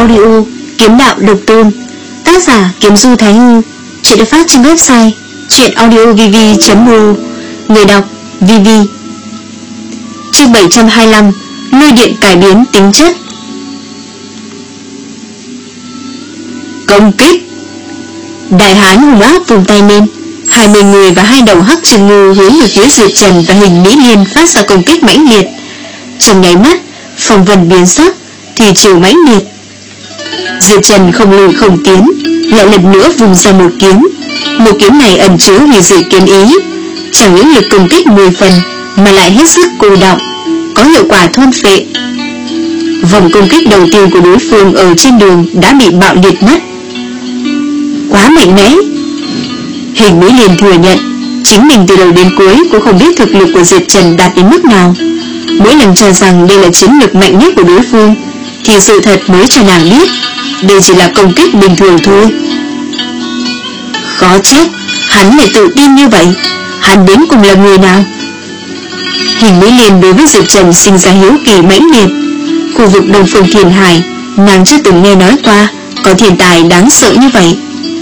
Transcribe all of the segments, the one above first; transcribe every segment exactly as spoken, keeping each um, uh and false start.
audio Kiếm đạo độc tôn, tác giả Kiếm Du Thái Hư. Chuyện được phát trên website truyện audio v v chấm r o. Người đọc vê vê. Chương bảy trăm hai mươi lăm. Lôi điện cải biến tính chất. Công kích. Đại hán hung ác vùng tay lên, hai mươi người và hai đầu hắc trường ngư hướng về phía Diệp Trần và Hình Mỹ Liên phát ra công kích mãnh liệt. Trong nháy mắt, phong vân biến sắc, thủy triều mãnh liệt. Diệp Trần không lùi không tiến, lại lần nữa vùng ra một kiếm. Một kiếm này ẩn chứa hủy diệt kiếm ý, chẳng những lực công kích mười phần mà lại hết sức cô đọng, có hiệu quả thôn phệ. Vòng công kích đầu tiên của đối phương ở trên đường đã bị bạo liệt mất. Quá mạnh mẽ. Hình Mỹ Liên thừa nhận chính mình từ đầu đến cuối cũng không biết thực lực của Diệp Trần đạt đến mức nào. Mỗi lần cho rằng đây là chiến lược mạnh nhất của đối phương, thì sự thật mới cho nàng biết đây chỉ là công kích bình thường thôi. Khó trách hắn lại tự tin như vậy. Hắn đến cùng là người nào? Hình Mỹ Liên đối với Diệp Trần sinh ra hiếu kỳ mãnh liệt. Khu vực Đông Phương Thiền Hải, nàng chưa từng nghe nói qua có thiên tài đáng sợ như vậy.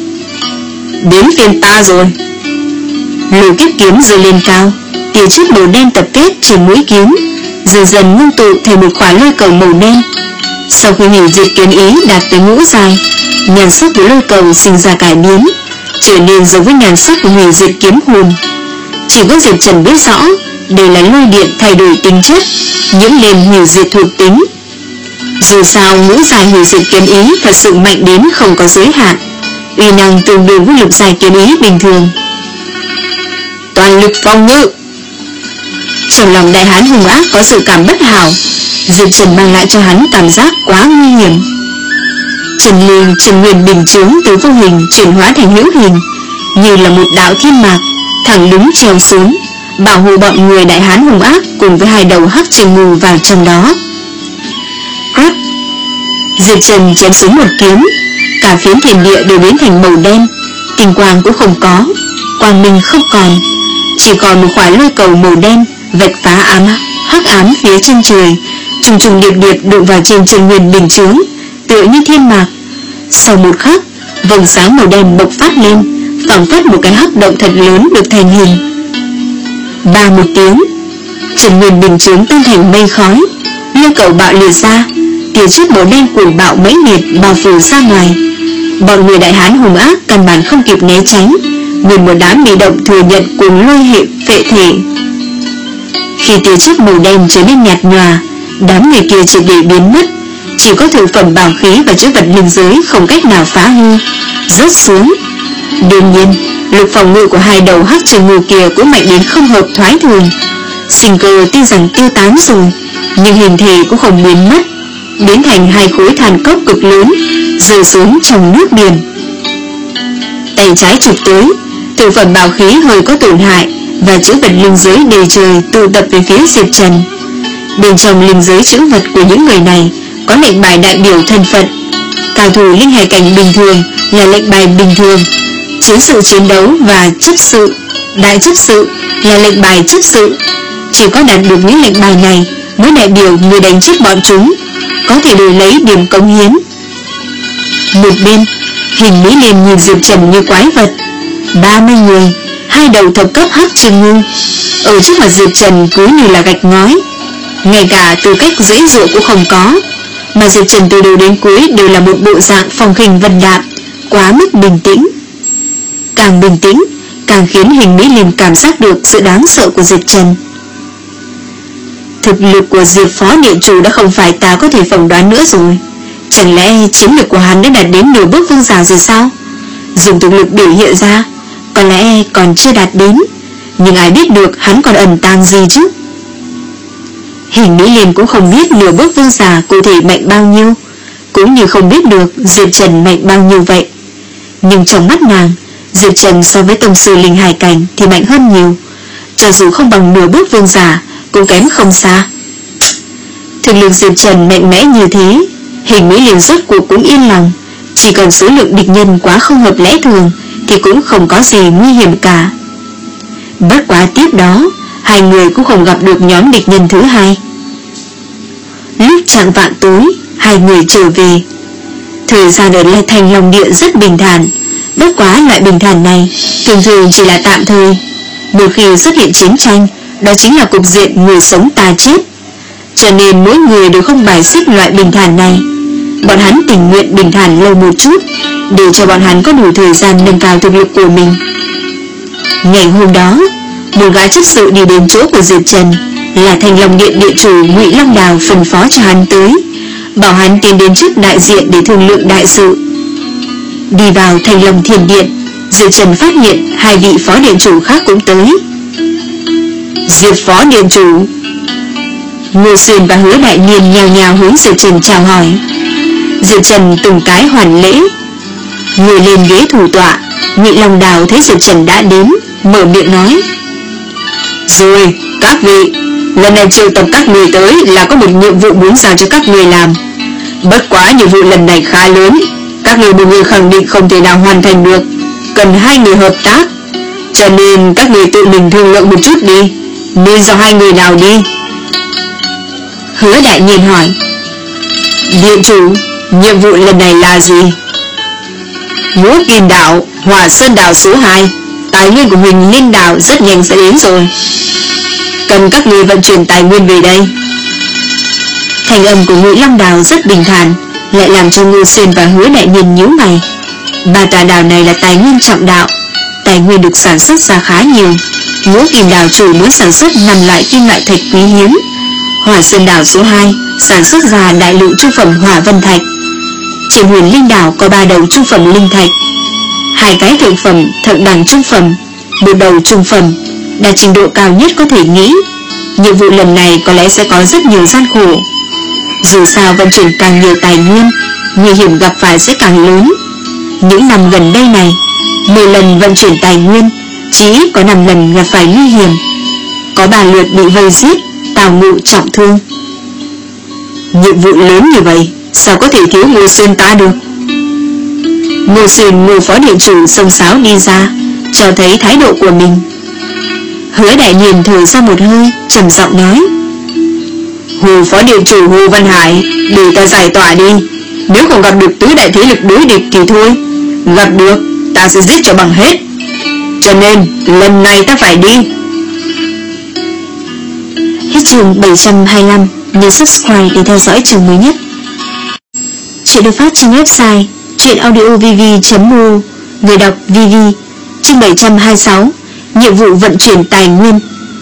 Đến phiên ta rồi. Lôi kiếp kiếm giơ lên cao, tia chớp màu đen tập kết trên mũi kiếm, dần dần ngưng tụ thành một khỏa lôi cầu màu đen. Sau khi hủy diệt kiếm ý đạt tới ngũ dài, nhan sắc của lôi cầu sinh ra cải biến, trở nên giống với nhan sắc của hủy diệt kiếm hồn. Chỉ có Diệp Trần biết rõ đây là lôi điện thay đổi tính chất, những lên hủy diệt thuộc tính. Dù sao ngũ dài hủy diệt kiếm ý thật sự mạnh đến không có giới hạn, uy năng tương đương với lục dài kiếm ý bình thường. Toàn lực phòng ngự. Trong lòng đại hán hung ác có sự cảm bất hảo. Diệp Trần mang lại cho hắn cảm giác quá nguy hiểm. Trần Liên Trần Nguyên bình chướng từ vô hình chuyển hóa thành hữu hình, như là một đạo thiên mạc thẳng đứng treo xuống, bảo hộ bọn người đại hán hung ác cùng với hai đầu hắc trường mù vào trong đó. Cắt. Diệp Trần chém xuống một kiếm, cả phiến thiên địa đều biến thành màu đen, tinh quang cũng không có, quang minh không còn, chỉ còn một khỏa lôi cầu màu đen vạch phá ám hắc ám phía chân trời, trùng trùng điệp điệp đụng vào trên Trần Nguyên bình chướng, tựa như thiên mạc. Sau một khắc, vầng sáng màu đen bộc phát lên, phảng phất một cái hắc động thật lớn được thành hình. Ba một tiếng, Trần Nguyên bình chướng tan thành mây khói, lôi cầu bạo liệt ra, tia chớp màu đen cuồng bạo mãnh liệt bao phủ ra ngoài. Bọn người đại hán hung ác căn bản không kịp né tránh, nguyên một đám bị động thừa nhận cuồng lôi hệ phệ thể. Khi tia chớp màu đen trở nên nhạt nhòa, đám người kia triệt để biến mất, chỉ có thượng phẩm bảo khí và chữ vật linh giới không cách nào phá hư, rớt xuống. Đương nhiên, lực phòng ngự của hai đầu hắc trường ngư kia cũng mạnh đến không hợp thoái thường. Sinh cơ tin rằng tiêu tán rồi, nhưng hình thể cũng không biến mất, biến thành hai khối than cốc cực lớn, rơi xuống trong nước biển. Tay trái chụp tới, thượng phẩm bảo khí hơi có tổn hại và chữ vật linh giới đầy trời tụ tập về phía Diệp Trần. Bên trong linh giới chữ vật của những người này có lệnh bài đại biểu thân phận. Cao thủ linh hải cảnh bình thường là lệnh bài bình thường, chiến sự chiến đấu và chấp sự, đại chấp sự là lệnh bài chấp sự. Chỉ có đạt được những lệnh bài này mới đại biểu người đánh chết bọn chúng, có thể đổi lấy điểm cống hiến. Một bên, Hình Mỹ Liên nhìn Diệp Trần như quái vật. Ba mươi người, hai đầu thập cấp hắc trường ngư, ở trước mặt Diệp Trần cứ như là gạch ngói, ngay cả tư cách dễ dụa cũng không có. Mà Diệp Trần từ đầu đến cuối đều là một bộ dạng phong khinh vân đạm, quá mức bình tĩnh. Càng bình tĩnh, càng khiến Hình Mỹ Liên cảm giác được sự đáng sợ của Diệp Trần. Thực lực của Diệp Phó Điện Chủ đã không phải ta có thể phỏng đoán nữa rồi. Chẳng lẽ chiến lược của hắn đã đạt đến nửa bước vương giả rồi sao? Dùng thực lực biểu hiện ra, có lẽ còn chưa đạt đến, nhưng ai biết được hắn còn ẩn tàng gì chứ. Hình Mỹ Liên cũng không biết nửa bước vương giả cụ thể mạnh bao nhiêu, cũng như không biết được Diệp Trần mạnh bao nhiêu vậy. Nhưng trong mắt nàng, Diệp Trần so với tông sư linh hải cảnh thì mạnh hơn nhiều, cho dù không bằng nửa bước vương giả cũng kém không xa. Thực lực Diệp Trần mạnh mẽ như thế, Hình Mỹ Liên rốt cuộc cũng yên lòng. Chỉ cần số lượng địch nhân quá không hợp lẽ thường thì cũng không có gì nguy hiểm cả. Bất quá tiếp đó, hai người cũng không gặp được nhóm địch nhân thứ hai. Lúc chạng vạng tối, hai người trở về. Thời gian ở lại Thành Long Địa rất bình thản. Bất quá loại bình thản này thường thường chỉ là tạm thời. Một khi xuất hiện chiến tranh, đó chính là cục diện người sống ta chết. Cho nên mỗi người đều không bài xích loại bình thản này. Bọn hắn tình nguyện bình thản lâu một chút, để cho bọn hắn có đủ thời gian nâng cao thực lực của mình. Ngày hôm đó, một gã chấp sự đi đến chỗ của Diệp Trần, là Thành Long Điện địa chủ Ngụy Long Đào phân phó cho hắn tới, bảo hắn tiến đến trước đại diện để thương lượng đại sự. Đi vào Thành Long Thiền Điện, Diệp Trần phát hiện hai vị phó điện chủ khác cũng tới. Diệp phó điện chủ. Ngô Xuyên và Hứa Đại Niên nhào nhào hướng Diệp Trần chào hỏi. Diệp Trần từng cái hoàn lễ. Ngồi lên ghế thủ tọa, Ngụy Long Đào thấy Diệp Trần đã đến, mở miệng nói: Rồi, các vị, lần này triệu tập các người tới là có một nhiệm vụ muốn giao cho các người làm. Bất quá nhiệm vụ lần này khá lớn, các người một người khẳng định không thể nào hoàn thành được, cần hai người hợp tác. Cho nên các người tự mình thương lượng một chút đi, nên do hai người nào đi? Hứa Đại Nhiên hỏi. Điện chủ, nhiệm vụ lần này là gì? Ngũ Kim Đảo, Hỏa Sơn Đảo số hai, tài nguyên của Huỳnh Linh Đảo rất nhanh sẽ đến rồi. Cần các người vận chuyển tài nguyên về đây. Thành âm của Ngụy Long Đào rất bình thản, lại làm cho Ngô Xuyên và Hứa Đại Nhiên nhíu mày. Ba tòa đảo này là tài nguyên trọng đạo, tài nguyên được sản xuất ra khá nhiều. Ngũ Kim Đảo chủ muốn sản xuất năm loại kim loại thạch quý hiếm. Hỏa Sơn Đảo số hai sản xuất ra đại lượng trung phẩm hỏa vân thạch. Trên Huyền Linh Đảo có ba đầu trung phẩm linh thạch, hai cái thượng phẩm thượng đẳng trung phẩm, một đầu trung phẩm, đạt trình độ cao nhất có thể nghĩ. Nhiệm vụ lần này có lẽ sẽ có rất nhiều gian khổ. Dù sao vận chuyển càng nhiều tài nguyên, nguy hiểm gặp phải sẽ càng lớn. Những năm gần đây này, mười lần vận chuyển tài nguyên, chỉ ít có năm lần gặp phải nguy hiểm. Có ba lượt bị vây giết, tào ngụ trọng thương. Nhiệm vụ lớn như vậy, sao có thể thiếu Ngô Xuyên ta được? Ngô Xuyên, Ngô phó điện chủ xông xáo đi ra, cho thấy thái độ của mình. Hứa Đại Nhiên thở ra một hơi, trầm giọng nói: Hồ phó điện chủ Hồ Văn Hải, để ta giải tỏa đi. Nếu không gặp được tứ đại thế lực đối địch thì thôi, gặp được ta sẽ giết cho bằng hết. Cho nên lần này ta phải đi. Hết chương bảy trăm hai mươi lăm. Nhớ subscribe để theo dõi chương mới nhất. Chuyện được phát trên website truyệnaudiovv chấm m u. Người đọc vê vê. Chương bảy trăm hai mươi sáu. Nhiệm vụ vận chuyển tài nguyên.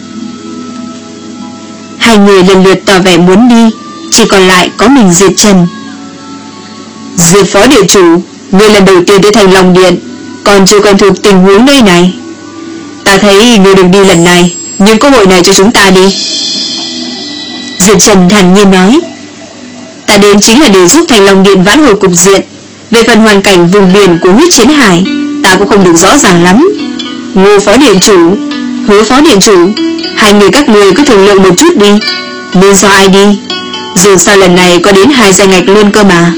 Hai người lần lượt tỏ vẻ muốn đi, chỉ còn lại có mình Diệp Trần. Diệp phó điện chủ, người lần đầu tiên tới Thành Long Điện, còn chưa quen thuộc tình huống nơi này. Ta thấy người đừng đi lần này, nhưng cơ hội này cho chúng ta đi. Diệp Trần thản nhiên nói: Ta đến chính là để giúp Thành Long Điện vãn hồi cục diện. Về phần hoàn cảnh vùng biển của huyết chiến hải, ta cũng không được rõ ràng lắm. Ngô phó điện chủ, Hứa phó điện chủ, hai người các người cứ thương lượng một chút đi, nên do ai đi. Dù sao lần này có đến hai danh ngạch luôn cơ mà.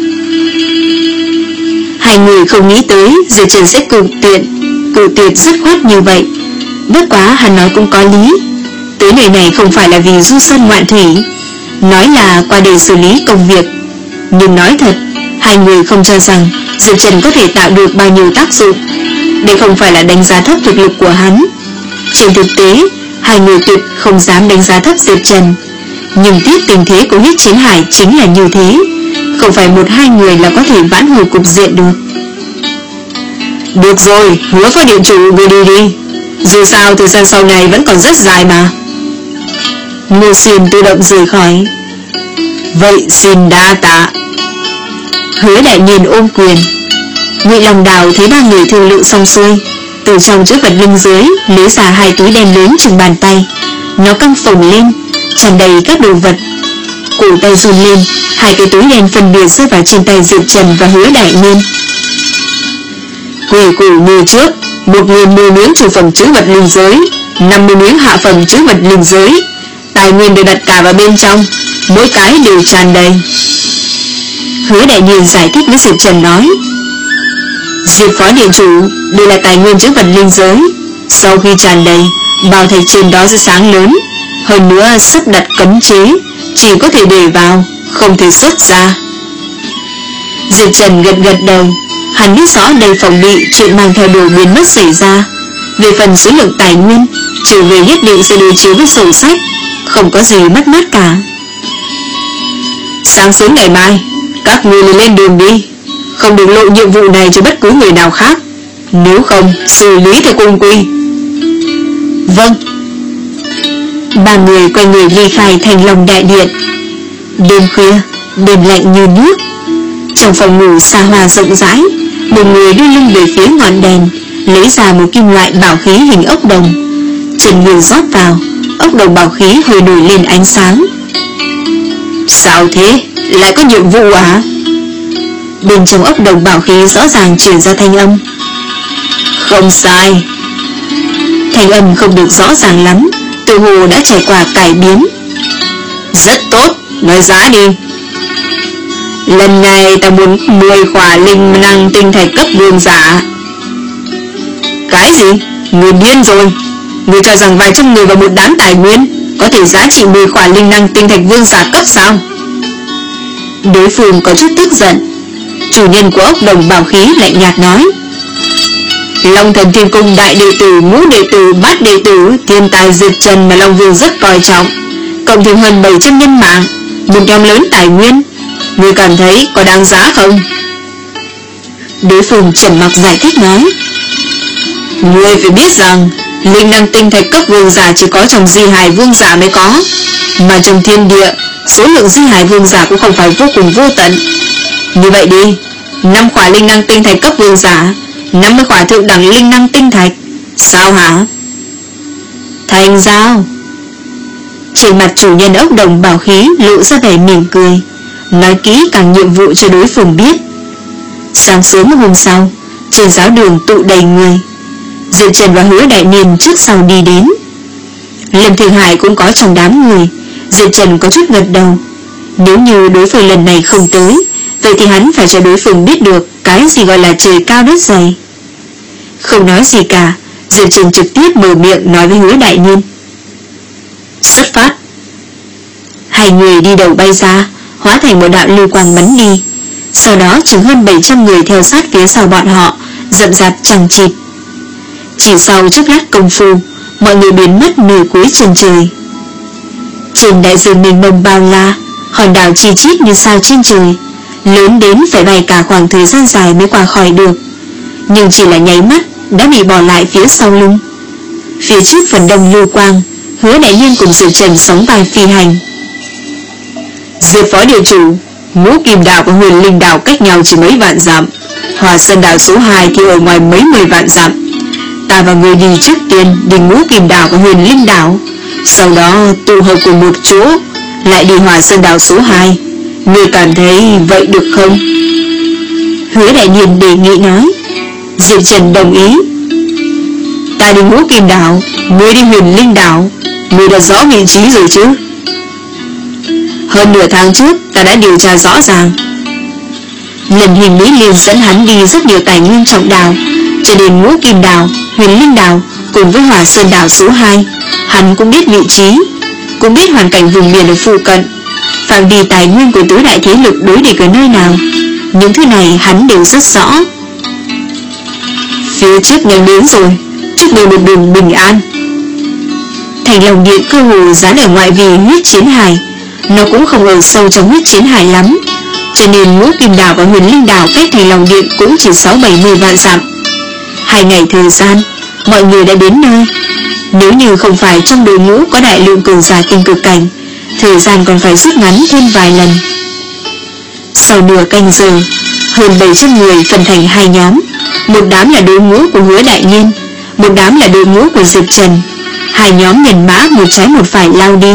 Hai người không nghĩ tới Diệp Trần sẽ cự tuyệt, cự tuyệt dứt khoát như vậy. Bất quá hắn nói cũng có lý. Tới nơi này không phải là vì du sơn ngoạn thủy, nói là qua đây xử lý công việc. Nhưng nói thật, hai người không cho rằng Diệp Trần có thể tạo được bao nhiêu tác dụng. Đây không phải là đánh giá thấp thực lực của hắn. Trên thực tế, hai người tuyệt không dám đánh giá thấp Diệp Trần. Nhưng tiếc tình thế của huyết chiến hải chính là như thế, không phải một hai người là có thể vãn hồi cục diện được. Được rồi, Hứa phó điện chủ, người đi đi. Dù sao thời gian sau này vẫn còn rất dài mà. Ngô Xuyên tự động rời khỏi. Vậy xin đa tạ. Hứa Đại Nhiên ôm quyền. Ngụy Long Đào thấy ba người thương lượng xong xuôi, từ trong chữ vật linh giới lấy ra hai túi đen lớn chừng bàn tay. Nó căng phồng lên, tràn đầy các đồ vật. Cổ tay run lên, hai cái túi đen phân biệt rơi vào trên tay Diệp Trần và Hứa Đại Nhiên. Quỷ củ như trước, một nghìn mười miếng chủ phẩm chữ vật linh giới, năm mươi miếng hạ phẩm chữ vật linh giới. Tài nguyên được đặt cả vào bên trong, mỗi cái đều tràn đầy. Hứa Đại Nhiên giải thích với Diệp Trần nói: Diệp phó điện chủ, đây là tài nguyên chữ vật linh giới. Sau khi tràn đầy, bao thạch trên đó sẽ sáng lớn. Hơn nữa sắp đặt cấm chế, chỉ có thể để vào, không thể xuất ra. Diệp Trần gật gật đầu. Hắn biết rõ đầy phòng bị chuyện mang theo đồ biến mất xảy ra. Về phần số lượng tài nguyên, trở về nhất định sẽ đối chiếu với sổ sách, không có gì mất mát cả. Sáng sớm ngày mai các ngươi lên đường đi, không được lộ nhiệm vụ này cho bất cứ người nào khác, nếu không xử lý theo cung quy. Vâng. Ba người quay người ly khai Thành Long đại điện. Đêm khuya, đêm lạnh như nước. Trong phòng ngủ xa hoa rộng rãi, một người đưa lưng về phía ngọn đèn, lấy ra một kim loại bảo khí hình ốc đồng. Trần Nguyên rót vào, ốc đồng bảo khí hơi nổi lên ánh sáng. Sao thế? Lại có nhiệm vụ à? Bên trong ốc đồng bảo khí rõ ràng truyền ra thanh âm. Không sai. Thanh âm không được rõ ràng lắm, tự hồ đã trải qua cải biến. Rất tốt, nói giá đi. Lần này ta muốn mười khỏa linh năng tinh thạch cấp vương giả. Cái gì? Người điên rồi. Người cho rằng vài trăm người và một đám tài nguyên có thể giá trị mười khỏa linh năng tinh thạch vương giả cấp sao? Đối phương có chút tức giận. Chủ nhân của ốc đồng bảo khí lạnh nhạt nói: Long Thần Thiên Cung đại đệ tử, ngũ đệ tử, bát đệ tử, thiên tài Diệp Trần mà Long Vương rất coi trọng, cộng thêm hơn bảy trăm nhân mạng, một nhóm lớn tài nguyên. Ngươi cảm thấy có đáng giá không? Đối phương trầm mặc giải thích nói: Ngươi phải biết rằng linh năng tinh thạch cấp vương giả chỉ có trong di hài vương giả mới có, mà trong thiên địa số lượng di hài vương giả cũng không phải vô cùng vô tận. Như vậy đi, năm khỏa linh năng tinh thạch cấp vương giả, năm mươi khỏa thượng đẳng linh năng tinh thạch, sao hả? Thành giao. Trên mặt chủ nhân ốc đồng bảo khí lộ ra vẻ mỉm cười, nói kỹ càng nhiệm vụ cho đối phương biết. Sáng sớm hôm sau, trên giáo đường tụ đầy người. Diệp Trần và Hứa Đại Niên trước sau đi đến. Lâm Thương Hải cũng có trong đám người. Diệp Trần có chút gật đầu. Nếu như đối phương lần này không tới, vậy thì hắn phải cho đối phương biết được cái gì gọi là trời cao đất dày. Không nói gì cả, Diệp Trần trực tiếp mở miệng nói với Hứa Đại Niên: Xuất phát. Hai người đi đầu bay ra, hóa thành một đạo lưu quang bắn đi. Sau đó chừng hơn bảy trăm người theo sát phía sau bọn họ, rậm rạp chằng chịt. Chỉ sau chốc lát công phu, mọi người biến mất nửa cuối chân trời. Trên đại dương mênh mông bao la, hòn đảo chi chít như sao trên trời, lớn đến phải bay cả khoảng thời gian dài mới qua khỏi được, nhưng chỉ là nháy mắt đã bị bỏ lại phía sau lưng. Phía trước phần đông lưu quang, Hứa Đại Niên cùng Diệp Trần sóng vai phi hành. Diệp phó địa chủ, Ngũ Kim Đảo và Huyền Linh Đảo cách nhau chỉ mấy vạn dặm, Hòa Sơn Đảo số hai thì ở ngoài mấy mười vạn dặm. Ta và người đi trước tiên đi Ngũ Kim Đảo và Huyền Linh Đảo, sau đó tụ hợp cùng một chỗ, lại đi Hòa Sơn Đảo số hai. Ngươi cảm thấy vậy được không? Hứa Đại Niên đề nghị nói. Diệp Trần đồng ý. Ta đi Ngũ Kim Đảo, ngươi đi Huyền Linh Đảo. Ngươi đã rõ vị trí rồi chứ? Hơn nửa tháng trước ta đã điều tra rõ ràng. Lần Hình Mỹ Liên dẫn hắn đi rất nhiều tài nguyên trọng đảo, cho đến Ngũ Kim Đảo, Huyền Linh Đảo cùng với Hòa Sơn Đảo số hai, hắn cũng biết vị trí, cũng biết hoàn cảnh vùng biển ở phụ cận, phạm vi tài nguyên của tứ đại thế lực đối địch ở nơi nào. Những thứ này hắn đều rất rõ. Phía trước nhanh đến rồi, chúc người một đường bình an. Thành Long Điện cơ hồ dán ở ngoại vi huyết chiến hải, nó cũng không ở sâu trong huyết chiến hải lắm, cho nên Ngũ Kim Đảo và Huyền Linh Đảo cách Thành Long Điện cũng chỉ sáu bảy mươi vạn dặm. Hai ngày thời gian, mọi người đã đến nơi. Nếu như không phải trong đội ngũ có đại lượng cường giả tinh cực cảnh, thời gian còn phải rút ngắn thêm vài lần. Sau nửa canh giờ, hơn bảy trăm người phân thành hai nhóm. Một đám là đội ngũ của Hứa Đại Niên, một đám là đội ngũ của Diệp Trần. Hai nhóm nhân mã một trái một phải lao đi.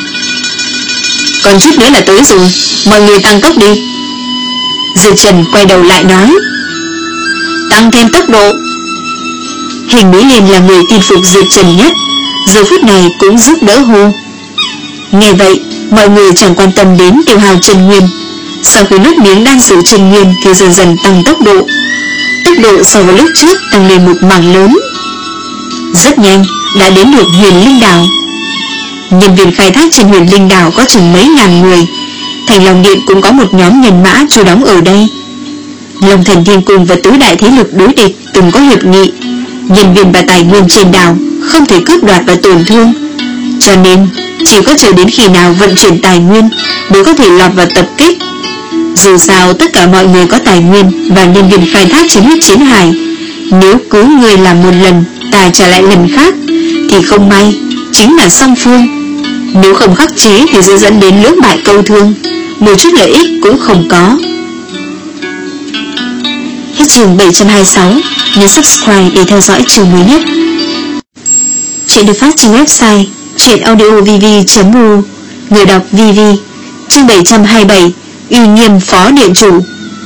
Còn chút nữa là tới rồi, mọi người tăng tốc đi. Diệp Trần quay đầu lại nói. Tăng thêm tốc độ. Hình Mỹ Liên là người tin phục Diệp Trần nhất, giờ phút này cũng giúp đỡ hô. Nghe vậy, mọi người chẳng quan tâm đến tiêu hao chân nguyên. Sau khi nuốt miếng đan sử chân nguyên thì dần dần tăng tốc độ. Tốc độ so với lúc trước tăng lên một mảng lớn. Rất nhanh đã đến được Huyền Linh Đảo. Nhân viên khai thác trên Huyền Linh Đảo có chừng mấy ngàn người. Thành Long Điện cũng có một nhóm nhân mã trú đóng ở đây. Long Thần Thiên Cung và tứ đại thế lực đối địch từng có hiệp nghị, nhân viên và tài nguyên trên đảo không thể cướp đoạt và tổn thương, cho nên chỉ có chờ đến khi nào vận chuyển tài nguyên mới có thể lọt vào tập kích. Dù sao tất cả mọi người có tài nguyên và nhân viên khai thác trên huyết chiến hải, nếu cứ người làm một lần ta trả lại lần khác thì không may chính là song phương. Nếu không khắc chế thì sẽ dẫn đến lưỡng bại câu thương, một chút lợi ích cũng không có. Hết chương bảy trăm hai mươi sáu. Nhấn subscribe để theo dõi chương mới nhất. Chuyện được phát trên website truyện audio v v chấm r u. Người đọc vê vê. Chương bảy trăm hai mươi bảy. Uy nghiêm phó điện chủ.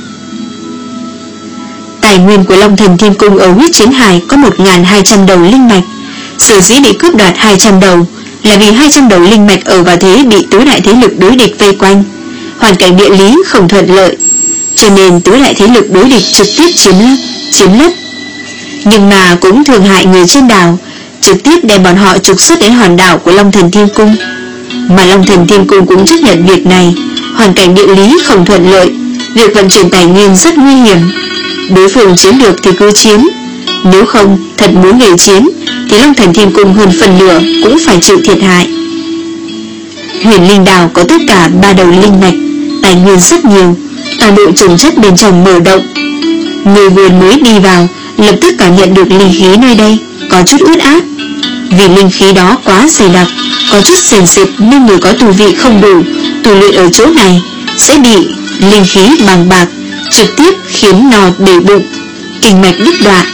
Tài nguyên của Long Thần Thiên Cung ở huyết chiến hải có một nghìn hai trăm đầu linh mạch. Sở dĩ bị cướp đoạt hai trăm đầu là vì hai trăm đầu linh mạch ở vào thế bị tứ đại thế lực đối địch vây quanh, hoàn cảnh địa lý không thuận lợi, cho nên tứ đại thế lực đối địch trực tiếp chiếm lấp, chiếm lấp. Nhưng mà cũng thường hại người trên đảo, trực tiếp đem bọn họ trục xuất đến hòn đảo của Long Thần Thiên Cung. Mà Long Thần Thiên Cung cũng chấp nhận việc này, hoàn cảnh địa lý không thuận lợi, việc vận chuyển tài nguyên rất nguy hiểm. Đối phương chiếm được thì cứ chiếm, nếu không thật muốn nghề chiến thì Long Thần Thiên Cung hơn phần nửa cũng phải chịu thiệt hại. Huyền Linh Đảo có tất cả ba đầu linh mạch, tài nguyên rất nhiều, toàn bộ trồng chất bên trong mở động. Người vừa mới đi vào lập tức cảm nhận được linh khí nơi đây có chút ướt át. Vì linh khí đó quá dày đặc, có chút sền sệt nên người có tu vị không đủ tu luyện ở chỗ này sẽ bị linh khí bằng bạc trực tiếp khiến no bể bụng, kinh mạch đứt đoạn.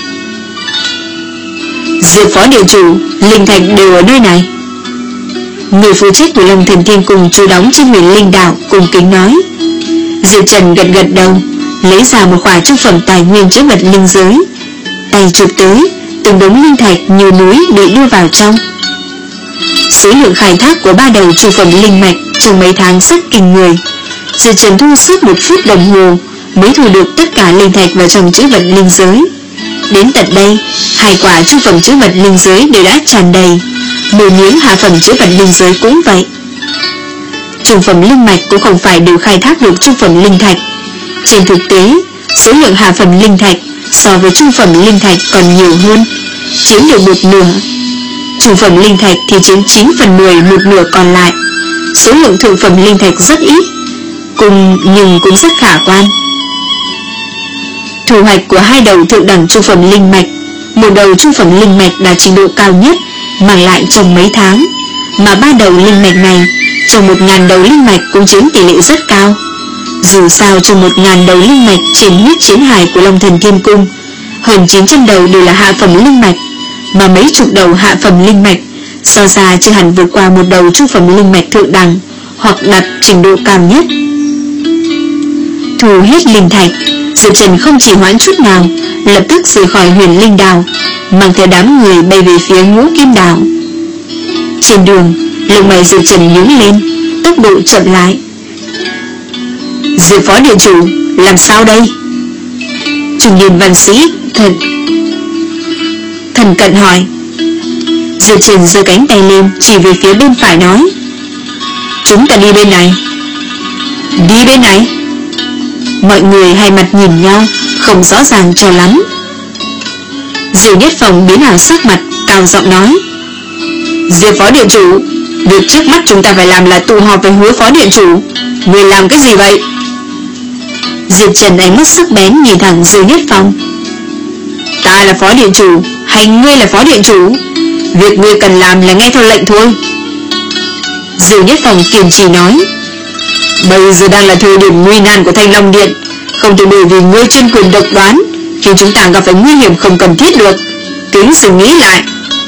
Diệp phó địa chủ, linh thạch đều ở nơi này. Người phụ trách của Long Thần Thiên Cung trú đóng trên Huyền Linh Đảo cùng kính nói. Diệp Trần gật gật đầu, lấy ra một khỏa trung phẩm tài nguyên chứa vật linh giới, tay chụp tới, từng đống linh thạch như núi bị đưa vào trong. Số lượng khai thác của ba đầu trung phẩm linh mạch trong mấy tháng rất kinh người. Diệp Trần thu suốt một phút đồng hồ mới thu được tất cả linh thạch vào trong chữ vật linh giới. Đến tận đây, hai quả trung phẩm chữ vật linh giới đều đã tràn đầy, mười miếng hạ phẩm chữ vật linh giới cũng vậy. Trung phẩm linh mạch cũng không phải đều khai thác được trung phẩm linh thạch. Trên thực tế, số lượng hạ phẩm linh thạch so với trung phẩm linh thạch còn nhiều hơn, chiếm được một nửa. Trung phẩm linh thạch thì chiếm chín phần mười một nửa còn lại. Số lượng thượng phẩm linh thạch rất ít, cùng nhưng cũng rất khả quan. Thu hoạch của hai đầu thượng đẳng trung phẩm linh mạch, một đầu trung phẩm linh mạch đạt trình độ cao nhất mang lại trong mấy tháng, mà ba đầu linh mạch này trong một ngàn đầu linh mạch cũng chiếm tỷ lệ rất cao. Dù sao trong một ngàn đầu linh mạch trên huyết chiến hải của Long Thần Thiên Cung, hơn chín trăm đầu đều là hạ phẩm linh mạch, mà mấy chục đầu hạ phẩm linh mạch so ra chưa hẳn vượt qua một đầu trung phẩm linh mạch thượng đẳng hoặc đạt trình độ cao nhất. Thu hết linh thạch, Diệp Trần không chỉ hoãn chút nào, lập tức rời khỏi Huyền Linh Đảo, mang theo đám người bay về phía Ngũ Kim Đảo. Trên đường, lông mày Diệp Trần nhướng lên, tốc độ chậm lại. Diệp phó địa chủ, làm sao đây? Trung niên văn sĩ thần thần cận hỏi. Diệp Trần giơ cánh tay lên chỉ về phía bên phải nói. Chúng ta đi bên này. Đi bên này? Mọi người hai mặt nhìn nhau, không rõ ràng cho lắm. Diệp Nhất Phong biến ảo sắc mặt, cao giọng nói. Diệp phó điện chủ, việc trước mắt chúng ta phải làm là tụ họp với Hứa phó điện chủ. Người làm cái gì vậy? Diệp Trần ánh mắt sắc bén nhìn thẳng Diệp Nhất Phong. Ta là phó điện chủ hay ngươi là phó điện chủ? Việc ngươi cần làm là nghe theo lệnh thôi. Diệp Nhất Phong kiên trì nói. Bây giờ đang là thời điểm nguy nan của Thanh Long Điện, không thể bởi vì ngươi chuyên quyền độc đoán khiến chúng ta gặp phải nguy hiểm không cần thiết được. Kính suy nghĩ lại.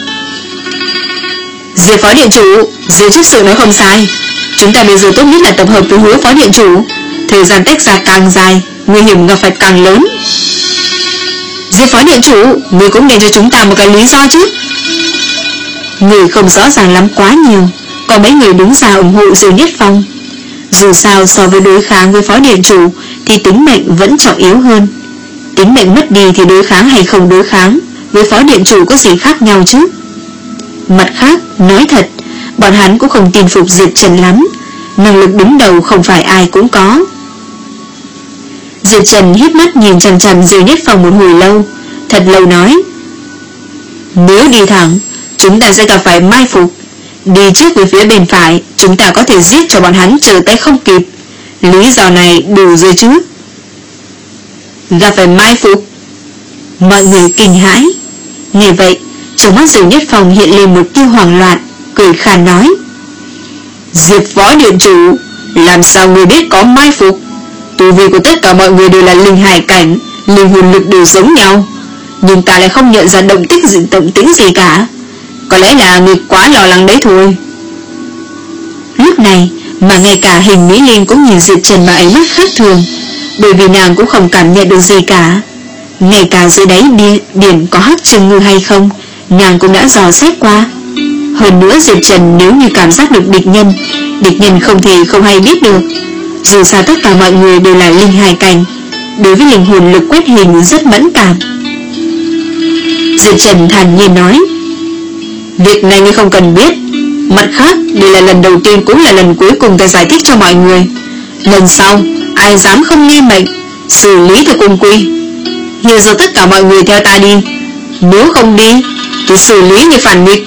Diệp phó điện chủ, Diệp chấp sự nói không sai. Chúng ta bây giờ tốt nhất là tập hợp với Hứa phó điện chủ. Thời gian tách ra càng dài, nguy hiểm gặp phải càng lớn. Diệp phó điện chủ, ngươi cũng nên cho chúng ta một cái lý do chứ. Người không rõ ràng lắm quá nhiều, có mấy người đứng ra ủng hộ Diệp Nhất Phong. Dù sao so với đối kháng với phó điện chủ thì tính mệnh vẫn trọng yếu hơn. Tính mệnh mất đi thì đối kháng hay không đối kháng với phó điện chủ có gì khác nhau chứ. Mặt khác, nói thật, bọn hắn cũng không tin phục Diệp Trần lắm. Năng lực đứng đầu không phải ai cũng có. Diệp Trần híp mắt nhìn chằm chằm Diêu Nhất Phong một hồi lâu, thật lâu nói: nếu đi thẳng, chúng ta sẽ gặp phải mai phục. Đi trước về phía bên phải, chúng ta có thể giết cho bọn hắn trở tay không kịp. Lý do này đủ rồi chứ? Gặp phải mai phục? Mọi người kinh hãi. Nghe vậy, trong mắt Diêu Nhất Phong hiện lên một tia hoảng loạn, cười khàn nói: Diệp Phó Điện Chủ, làm sao người biết có mai phục? Tu vi của tất cả mọi người đều là linh hải cảnh, linh hồn lực đều giống nhau, nhưng ta lại không nhận ra động tích gì, động tĩnh gì cả. Có lẽ là người quá lo lắng đấy thôi. Lúc này mà ngay cả Hình Mỹ Linh cũng nhìn Diệp Trần bằng ánh mắt khác thường, bởi vì nàng cũng không cảm nhận được gì cả. Ngay cả dưới đáy biển có hắc trừng ngư hay không, nàng cũng đã dò xét qua. Hơn nữa Diệp Trần nếu như cảm giác được địch nhân, địch nhân không thể không hay biết được. Dù sao tất cả mọi người đều là linh hài cảnh, đối với linh hồn lực quét hình rất mẫn cảm. Diệp Trần thản nhiên nói: việc này ngươi không cần biết. Mặt khác, đây là lần đầu tiên cũng là lần cuối cùng ta giải thích cho mọi người. Lần sau, ai dám không nghe mệnh, xử lý theo cung quy. Hiện giờ tất cả mọi người theo ta đi, nếu không đi thì xử lý như phản nghịch.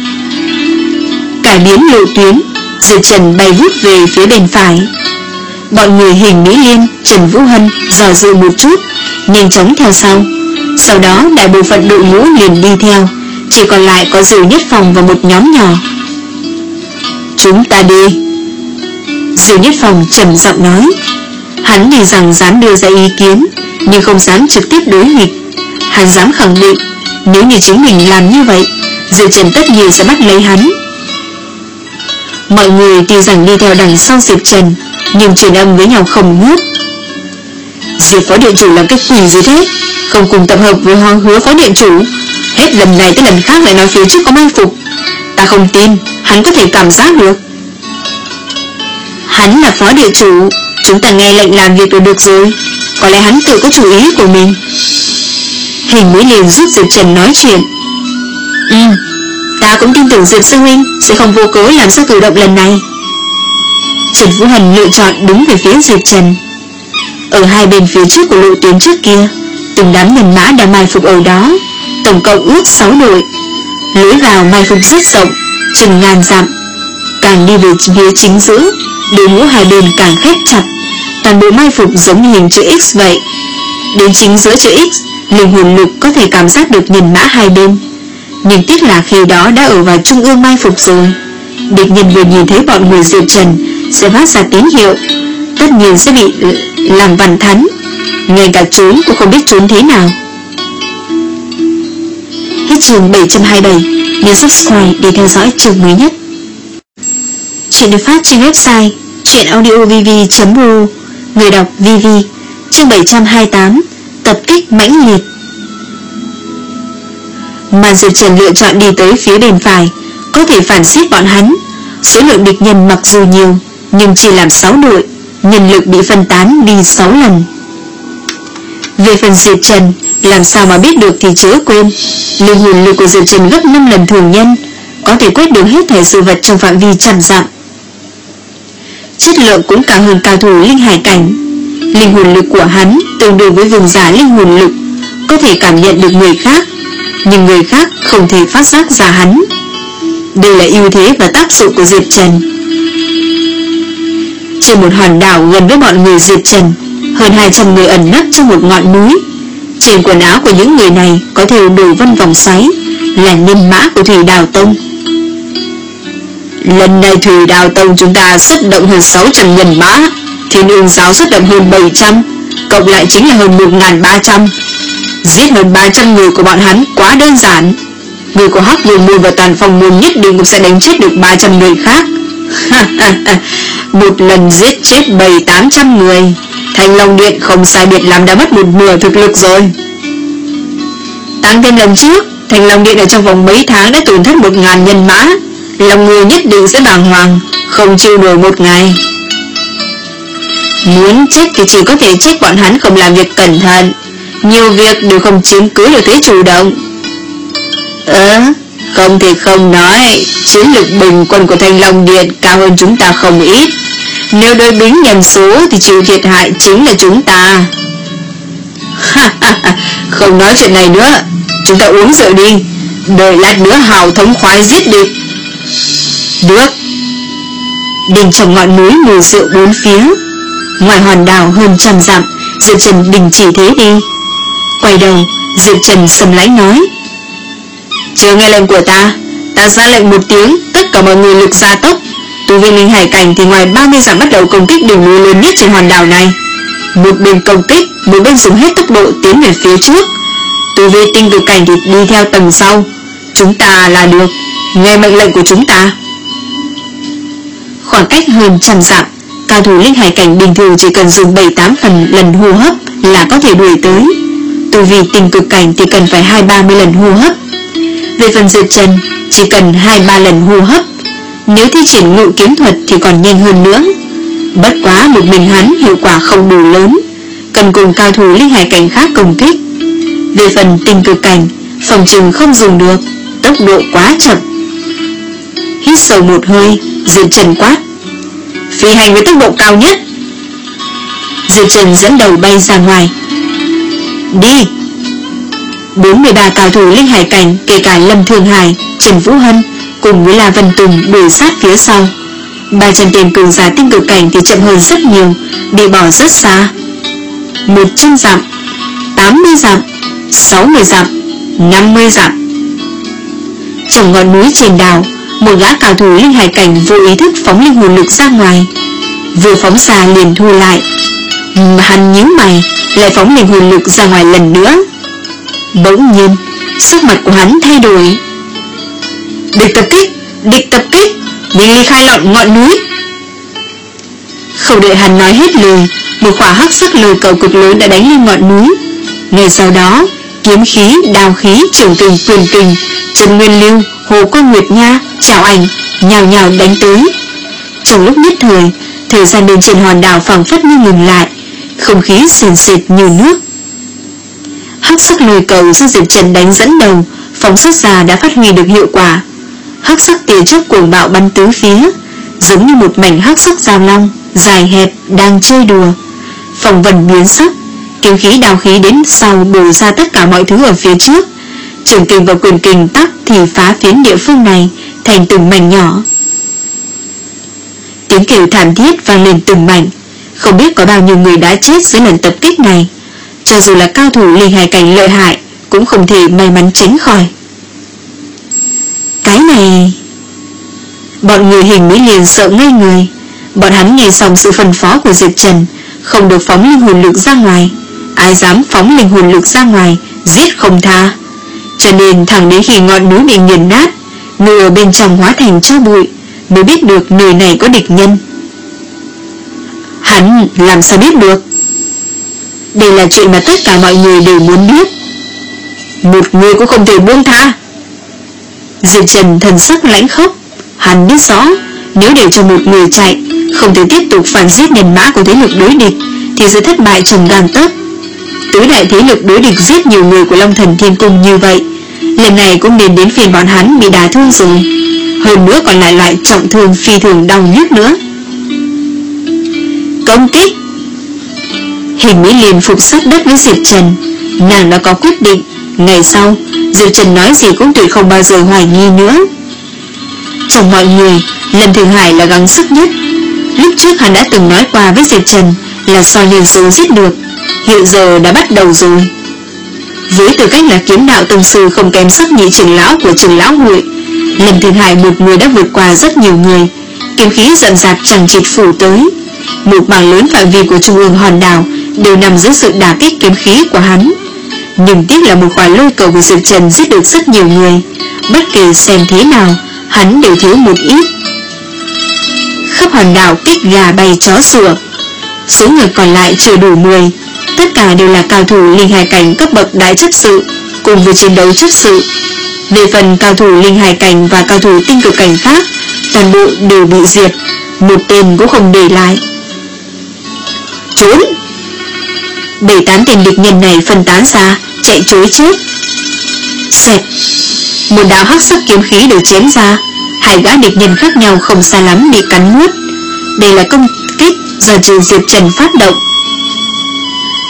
Cải biến lộ tuyến, Diệp Trần bay vút về phía bên phải. Bọn người Hình Mỹ Liên, Trần Vũ Hân dò dự một chút, nhanh chóng theo sau. Sau đó đại bộ phận đội ngũ liền đi theo, chỉ còn lại có Diêu Nhất Phong và một nhóm nhỏ. Chúng ta đi. Diêu Nhất Phong trầm giọng nói. Hắn thì rằng dám đưa ra ý kiến, nhưng không dám trực tiếp đối nghịch. Hắn dám khẳng định, nếu như chính mình làm như vậy, Diệp Trần tất nhiên sẽ bắt lấy hắn. Mọi người tuy rằng đi theo đằng sau Diệp Trần, nhưng truyền âm với nhau không ngớt. Diệp Phó Điện Chủ làm cái quỷ gì thế? Không cùng tập hợp với Hoàng Hứa Phó Điện Chủ, hết lần này tới lần khác lại nói phía trước có mai phục. Ta không tin hắn có thể cảm giác được. Hắn là Phó Điện Chủ, chúng ta nghe lệnh làm việc là được rồi. Có lẽ hắn tự có chủ ý của mình. Hình Mỹ liền giúp Diệp Trần nói chuyện. Ừ, ta cũng tin tưởng Diệp Sư Huynh sẽ không vô cớ làm ra cử động lần này. Trần Vũ Hân lựa chọn đứng về phía Diệp Trần. Ở hai bên phía trước của lộ tuyến trước kia, từng đám nhân mã đã mai phục ở đó, tổng cộng ước sáu đội. Lối vào mai phục rất rộng, chừng ngàn dặm. Càng đi về phía chính giữa, đội ngũ hai bên càng khép chặt, toàn bộ mai phục giống như hình chữ X vậy. Đến chính giữa chữ X, linh hồn lực có thể cảm giác được nhân mã hai bên. Nhưng tiếc là khi đó đã ở vào trung ương mai phục rồi. Địch nhân vừa nhìn thấy bọn người Diệp Trần sẽ phát ra tín hiệu, tất nhiên sẽ bị làm vằn thắn, ngay cả trốn cũng không biết trốn thế nào. Hết chương bảy trăm hai mươi bảy. Nhớ subscribe để theo dõi chương mới nhất. Chuyện được phát trên website truyệnaudiovv chấm ru. Người đọc vê vê. Chương bảy trăm hai mươi tám. Tập kích mãnh liệt. Mà Diệp Trần lựa chọn đi tới phía bên phải, có thể phản giết bọn hắn. Số lượng địch nhân mặc dù nhiều, nhưng chỉ làm sáu đội, nhân lực bị phân tán đi sáu lần. Về phần Diệp Trần, làm sao mà biết được thì chớ quên, linh hồn lực của Diệp Trần gấp năm lần thường nhân, có thể quét được hết thảy sự vật trong phạm vi trăm dặm. Chất lượng cũng cao hơn cao thủ linh hải cảnh. Linh hồn lực của hắn tương đương với vùng giả linh hồn lực, có thể cảm nhận được người khác, nhưng người khác không thể phát giác ra hắn. Đây là ưu thế và tác dụng của Diệp Trần. Trên một hòn đảo gần với bọn người Diệp Trần, hơn hai trăm người ẩn nấp trong một ngọn núi. Trên quần áo của những người này có thêu đồ vân vòng xoáy, là nhân mã của Thủy Đào Tông. Lần này Thủy Đào Tông chúng ta xuất động hơn sáu trăm nhân mã, Thiên Ương Giáo xuất động hơn bảy trăm, cộng lại chính là hơn một nghìn ba trăm. Giết hơn ba trăm người của bọn hắn quá đơn giản. Người của Hắc Vương Môn và Tàn Phong Môn nhất định cũng sẽ đánh chết được ba trăm người khác. Một lần giết chết bảy tám trăm người, Thanh Long Điện không sai biệt lắm đã mất một nửa thực lực rồi. Tăng thêm lần trước, Thanh Long Điện ở trong vòng mấy tháng đã tổn thất một ngàn nhân mã, lòng người nhất định sẽ bàng hoàng, không chịu nổi một ngày. Muốn trách thì chỉ có thể trách bọn hắn không làm việc cẩn thận, nhiều việc đều không chiếm cứ được thế chủ động. Ờ, không thì không nói, chiến lực bình quân của Thanh Long Điện cao hơn chúng ta không ít. Nếu đối bính nhầm số thì chịu thiệt hại chính là chúng ta. Không nói chuyện này nữa, chúng ta uống rượu đi, đợi lát nữa hào thống khoái giết địch. Được. Bên trong ngọn núi mùi rượu bốn phía. Ngoài hòn đảo hơn trăm dặm, Diệp Trần đình chỉ thế đi. Quay đầu, Diệp Trần sầm lãnh nói: chưa nghe lệnh của ta, ta ra lệnh một tiếng, tất cả mọi người lực gia tốc. Tu vi linh hải cảnh thì ngoài ba mươi dặm bắt đầu công kích đỉnh núi lớn nhất trên hòn đảo này. Một bên công kích, một bên dùng hết tốc độ tiến về phía trước. Tu vi tinh cực cảnh thì đi theo tầng sau. Chúng ta là được, nghe mệnh lệnh của chúng ta. Khoảng cách hơn trăm dặm, cao thủ linh hải cảnh bình thường chỉ cần dùng bảy tám phần lần hô hấp là có thể đuổi tới. Tu vi tinh cực cảnh thì cần phải hai ba mươi lần hô hấp. Về phần Diệp Trần, chỉ cần hai ba lần hô hấp. Nếu thi triển ngự kiếm thuật thì còn nhanh hơn nữa. Bất quá một mình hắn hiệu quả không đủ lớn, cần cùng cao thủ linh hải cảnh khác công kích. Về phần tinh cực cảnh, phòng trừng không dùng được, tốc độ quá chậm. Hít sâu một hơi, Diệp Trần quát: phi hành với tốc độ cao nhất. Diệp Trần dẫn đầu bay ra ngoài. Đi. bốn mươi ba cao thủ linh hải cảnh, kể cả Lâm Thương Hải, Trần Vũ Hân cùng với La Vân Tùng đuổi sát phía sau. ba trăm tên cường giả tinh cực cảnh thì chậm hơn rất nhiều, bị bỏ rất xa. một trăm dặm, tám mươi dặm, sáu mươi dặm, năm mươi dặm. Trong ngọn núi trên đảo, một gã cao thủ linh hải cảnh vô ý thức phóng linh hồn lực ra ngoài. Vừa phóng xa liền thu lại. Hắn nhíu mày, lại phóng linh hồn lực ra ngoài lần nữa. Bỗng nhiên, sắc mặt của hắn thay đổi. Địch tập kích, địch tập kích, nhanh ly khai lọn ngọn núi. Không đợi hắn nói hết lời, một quả hắc sắc lôi cầu cực lớn đã đánh lên ngọn núi. Ngay sau đó, kiếm khí, đao khí, trường kình, quyền kình, Trần Nguyên Lưu, Hồ Quang Nguyệt Nha, Trảo Ảnh nhào nhào đánh tới. Trong lúc nhất thời, thời gian bên trên hòn đảo phảng phất như ngừng lại, không khí sền sệt như nước. Hắc sắc lôi cầu do Diệp Trần đánh dẫn đầu, phóng xuất ra đã phát huy được hiệu quả. Hắc sắc tia chớp cuồng bạo bắn tứ phía, giống như một mảnh hắc sắc dao long dài hẹp đang chơi đùa. Phong vân biến sắc, kiếm khí đao khí đến sau bổ ra tất cả mọi thứ ở phía trước. Trường kình và quyền kình tắc thì phá phiến địa phương này thành từng mảnh nhỏ. Tiếng kêu thảm thiết vang lên từng mảnh. Không biết có bao nhiêu người đã chết dưới lần tập kích này. Cho dù là cao thủ linh hải cảnh lợi hại cũng không thể may mắn tránh khỏi. Cái này... Bọn người Hình Mỹ liền sợ ngây người. Bọn hắn nghe xong sự phân phó của Diệp Trần, không được phóng linh hồn lực ra ngoài. Ai dám phóng linh hồn lực ra ngoài, giết không tha. Cho nên thẳng đến khi ngọn núi bị nghiền nát, người ở bên trong hóa thành tro bụi, mới biết được nơi này có địch nhân. Hắn làm sao biết được? Đây là chuyện mà tất cả mọi người đều muốn biết. Một người cũng không thể buông tha. Diệp Trần thần sắc lãnh khốc. Hắn biết rõ, nếu để cho một người chạy, không thể tiếp tục phản giết nhân mã của thế lực đối địch, thì sẽ thất bại trong gang tấc. Tứ đại thế lực đối địch giết nhiều người của Long Thần Thiên Cung như vậy, lần này cũng nên đến phiên bọn hắn bị đả thương rồi. Hơn nữa còn lại loại trọng thương phi thường đau nhức nữa. Công kích. Hình Mỹ liền phục sát đất với Diệp Trần. Nàng đã có quyết định. Ngày sau Diệp Trần nói gì cũng tuyệt không bao giờ hoài nghi nữa. Trong mọi người, Lâm Thương Hải là gắng sức nhất. Lúc trước hắn đã từng nói qua với Diệp Trần là soi liền số giết được, hiện giờ đã bắt đầu rồi. Với tư cách là kiếm đạo tông sư không kém sắc nhị trưởng lão của trưởng lão hội, Lâm Thương Hải một người đã vượt qua rất nhiều người. Kiếm khí rậm rạp chẳng chịt phủ tới. Một mảng lớn phạm vi của trung ương hòn đảo đều nằm dưới sự đả kích kiếm khí của hắn. Nhưng tiếc là một quả lôi cầu của Diệp Trần giết được rất nhiều người. Bất kể xem thế nào, hắn đều thiếu một ít. Khắp hòn đảo kích gà bay chó sủa. Số người còn lại chưa đủ mười. Tất cả đều là cao thủ linh hải cảnh cấp bậc đại chấp sự, cùng với chiến đấu chấp sự. Về phần cao thủ linh hải cảnh và cao thủ tinh cực cảnh khác, toàn bộ đều bị diệt, một tên cũng không để lại. Trốn! Bảy tám tên địch nhân này phân tán ra, chạy trối chết. Xẹt! Một đạo hắc sắc kiếm khí được chém ra. Hai gã địch nhân khác nhau không xa lắm bị cắn nuốt. Đây là công kích do trừ Diệp Trần phát động.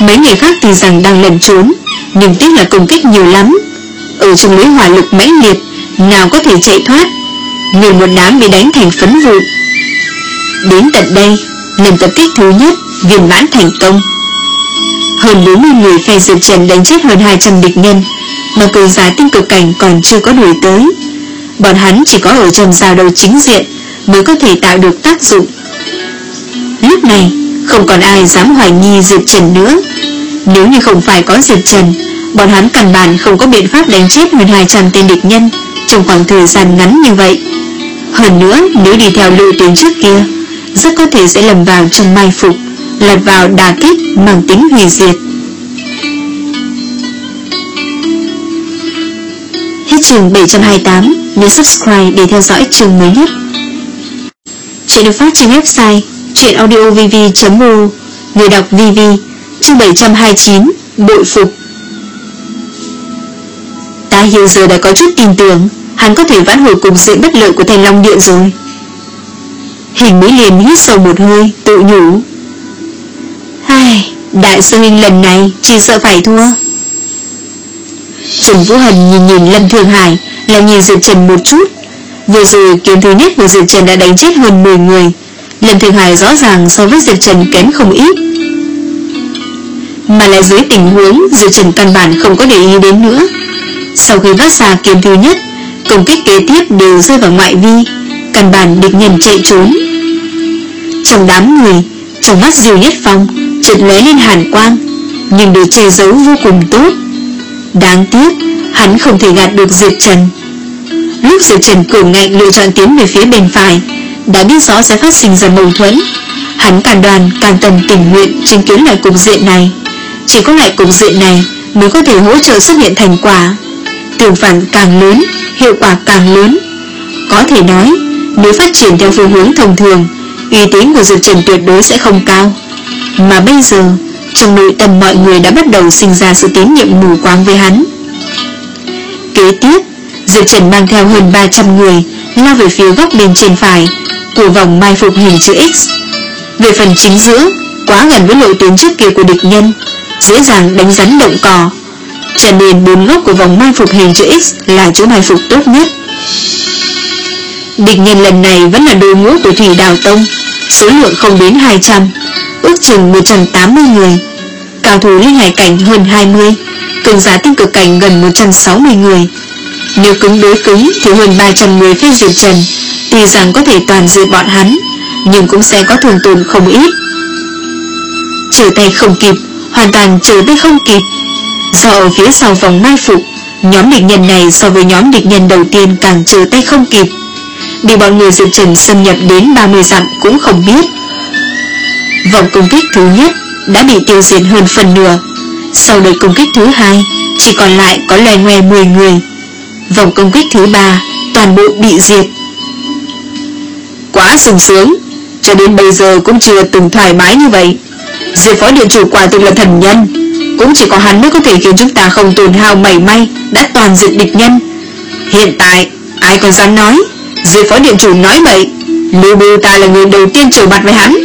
Mấy người khác thì rằng đang lẩn trốn, nhưng tiếc là công kích nhiều lắm. Ở trong lưới hỏa lực mãnh liệt, nào có thể chạy thoát. Người một đám bị đánh thành phấn vụn. Đến tận đây, lần tập kích thứ nhất viên mãn thành công. Hơn bốn mươi người phe Diệp Trần đánh chết hơn hai trăm địch nhân, mà cường giả tinh cực cảnh còn chưa có đuổi tới. Bọn hắn chỉ có ở trong giao đấu chính diện mới có thể tạo được tác dụng. Lúc này không còn ai dám hoài nghi Diệp Trần nữa. Nếu như không phải có Diệp Trần, bọn hắn căn bản không có biện pháp đánh chết hơn hai trăm tên địch nhân trong khoảng thời gian ngắn như vậy. Hơn nữa, nếu đi theo lộ tuyến trước kia, rất có thể sẽ lầm vào trong mai phục, lọt vào đả kích mang tính hủy diệt. Hết chương bảy trăm hai mươi tám, nhớ subscribe để theo dõi chương mới nhất. Chuyện được phát trên website truyệnaudiovv chấm o. Người đọc vê vê. Chương bảy trăm hai mươi chín, bội phục. Ta hiện giờ đã có chút tin tưởng hắn có thể vãn hồi cục diện bất lợi của Thành Long Điện rồi. Hình Mỹ Liên hít sâu một hơi, tự nhủ. Ai, đại sư huynh lần này chỉ sợ phải thua. Trần Vũ Hần nhìn nhìn Lâm Thương Hải, lại nhìn Diệp Trần một chút. Vừa rồi kiếm thứ nhất của Diệp Trần đã đánh chết hơn mười người. Lâm Thương Hải rõ ràng so với Diệp Trần kém không ít. Mà lại dưới tình huống Diệp Trần căn bản không có để ý đến nữa. Sau khi vác ra kiếm thứ nhất, công kích kế tiếp đều rơi vào ngoại vi, căn bản địch nhân chạy trốn. Trong đám người, trong mắt Diêu Nhất Phong chợt lóe lên hàn quang, nhưng được che giấu vô cùng tốt. Đáng tiếc hắn không thể gạt được Diệp Trần. Lúc Diệp Trần cường ngạnh lựa chọn tiến về phía bên phải, đã biết rõ sẽ phát sinh ra mâu thuẫn. Hắn càng đoàn càng tâm tình nguyện chứng kiến lại cục diện này. Chỉ có lại cục diện này mới có thể hỗ trợ xuất hiện thành quả. Tương phản càng lớn, hiệu quả càng lớn. Có thể nói, nếu phát triển theo phương hướng thông thường, uy tín của Diệp Trần tuyệt đối sẽ không cao. Mà bây giờ, trong nội tâm mọi người đã bắt đầu sinh ra sự tín nhiệm mù quáng với hắn. Kế tiếp, Diệp Trần mang theo hơn ba trăm người lao về phía góc bên trên phải của vòng mai phục hình chữ X. Về phần chính giữa, quá gần với lộ tuyến trước kia của địch nhân, dễ dàng đánh rắn động cỏ, cho nên bốn góc của vòng mai phục hình chữ X là chỗ mai phục tốt nhất. Địch nhân lần này vẫn là đội ngũ của Thủy Đào Tông, số lượng không đến hai trăm, ước chừng một trăm tám mươi người, cao thủ linh hải cảnh hơn hai mươi, cường giả tinh cực cảnh gần một trăm sáu mươi người. Nếu cứng đối cứng thì hơn ba trăm người phía Diệp Trần, tuy rằng có thể toàn diệt bọn hắn, nhưng cũng sẽ có thương tổn không ít. Trở tay không kịp, hoàn toàn trở tay không kịp. Do ở phía sau vòng mai phục, nhóm địch nhân này so với nhóm địch nhân đầu tiên càng trở tay không kịp, bị bọn người Diệp Trần xâm nhập đến ba mươi dặm cũng không biết. Vòng công kích thứ nhất đã bị tiêu diệt hơn phần nửa. Sau đợt công kích thứ hai, chỉ còn lại có loè ngoe mười người. Vòng công kích thứ ba toàn bộ bị diệt. Quá sung sướng, cho đến bây giờ cũng chưa từng thoải mái như vậy. Diệp phó điện chủ quả thực là thần nhân, cũng chỉ có hắn mới có thể khiến chúng ta không tổn hao mảy may, đã toàn diệt địch nhân. Hiện tại ai còn dám nói Diệp phó điện chủ nói bậy, Lưu Bưu ta là người đầu tiên trở mặt với hắn.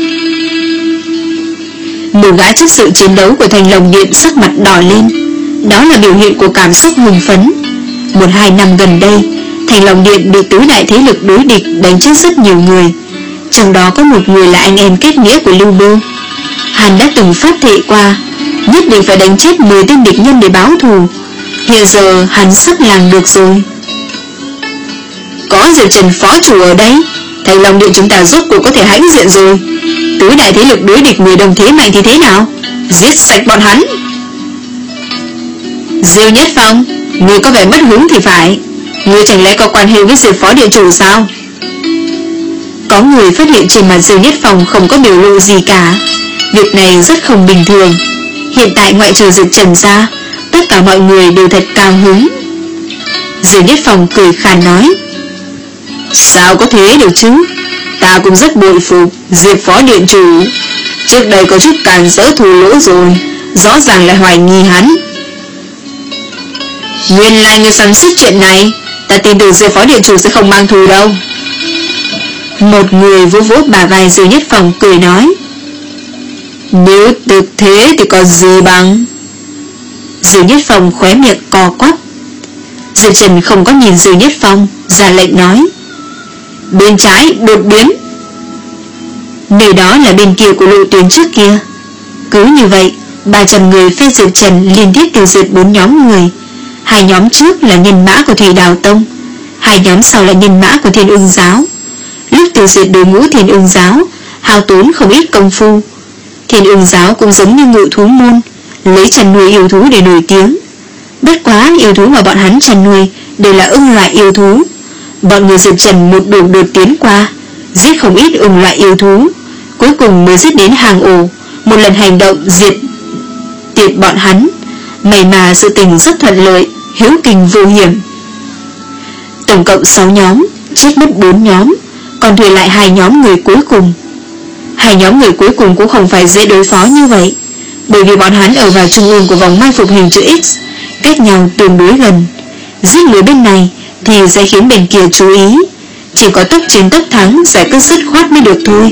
Một gã trước sự chiến đấu của Thành Long Điện sắc mặt đỏ lên. Đó là biểu hiện của cảm xúc hưng phấn. Một hai năm gần đây, Thành Long Điện bị tứ đại thế lực đối địch đánh chết rất nhiều người, trong đó có một người là anh em kết nghĩa của Lưu Bưu. Hắn đã từng phát thệ qua nhất định phải đánh chết mười tên địch nhân để báo thù. Hiện giờ hắn sắp làm được rồi. Có Diệp Trần phó chủ ở đây, Thành Long Điện chúng ta rốt cuộc có thể hãnh diện rồi. Tứ đại thế lực đối địch người đồng thế mạnh thì thế nào? Giết sạch bọn hắn. Diêu Nhất Phong, người có vẻ mất hứng thì phải. Người chẳng lẽ có quan hệ với Diệp phó điện chủ sao? Có người phát hiện trên mặt Diêu Nhất Phong không có biểu lộ gì cả. Việc này rất không bình thường. Hiện tại ngoại trừ Diệp Trần ra, tất cả mọi người đều thật cao hứng. Diêu Nhất Phong cười khàn nói, sao có thế được chứ? Ta cũng rất bội phục Diệp phó điện chủ. Trước đây có chút càn rỡ thù lỗ rồi, rõ ràng là hoài nghi hắn. Nguyên lai người sắm xích chuyện này, ta tin tưởng Diệp phó điện chủ sẽ không mang thù đâu. Một người vỗ vỗ bả vai Diêu Nhất Phong cười nói, Nếu được thế thì có gì bằng. Dư Nhất Phong khóe miệng co quắp. Diệp Trần không có nhìn Dư Nhất Phong, ra lệnh nói: bên trái đột biến. Nơi đó là bên kia của lộ tuyến trước kia. Cứ như vậy, ba trăm người phe Diệp Trần liên tiếp tiêu diệt bốn nhóm người. Hai nhóm trước là nhân mã của Thủy Đào Tông, hai nhóm sau là nhân mã của Thiên Ưng Giáo. Lúc tiêu diệt đội ngũ Thiên Ưng Giáo, hao tốn không ít công phu. Thiên Ưng Giáo cũng giống như Ngự Thú Môn, lấy chăn nuôi yêu thú để nổi tiếng. Bất quá yêu thú mà bọn hắn chăn nuôi đều là ưng loại yêu thú. Bọn người Diệp Trần một đường đột tiến qua, giết không ít ưng loại yêu thú, cuối cùng mới giết đến hàng ổ. Một lần hành động diệt tiệt bọn hắn, may mà sự tình rất thuận lợi, hiếu kinh vô hiểm. Tổng cộng sáu nhóm, chết mất bốn nhóm, còn thừa lại hai nhóm người cuối cùng. Hai nhóm người cuối cùng cũng không phải dễ đối phó như vậy, bởi vì bọn hắn ở vào trung ương của vòng mai phục hình chữ X, cách nhau tương đối gần. Giết người bên này thì sẽ khiến bên kia chú ý, chỉ có tốc chiến tốc thắng, giải quyết dứt khoát mới được thôi.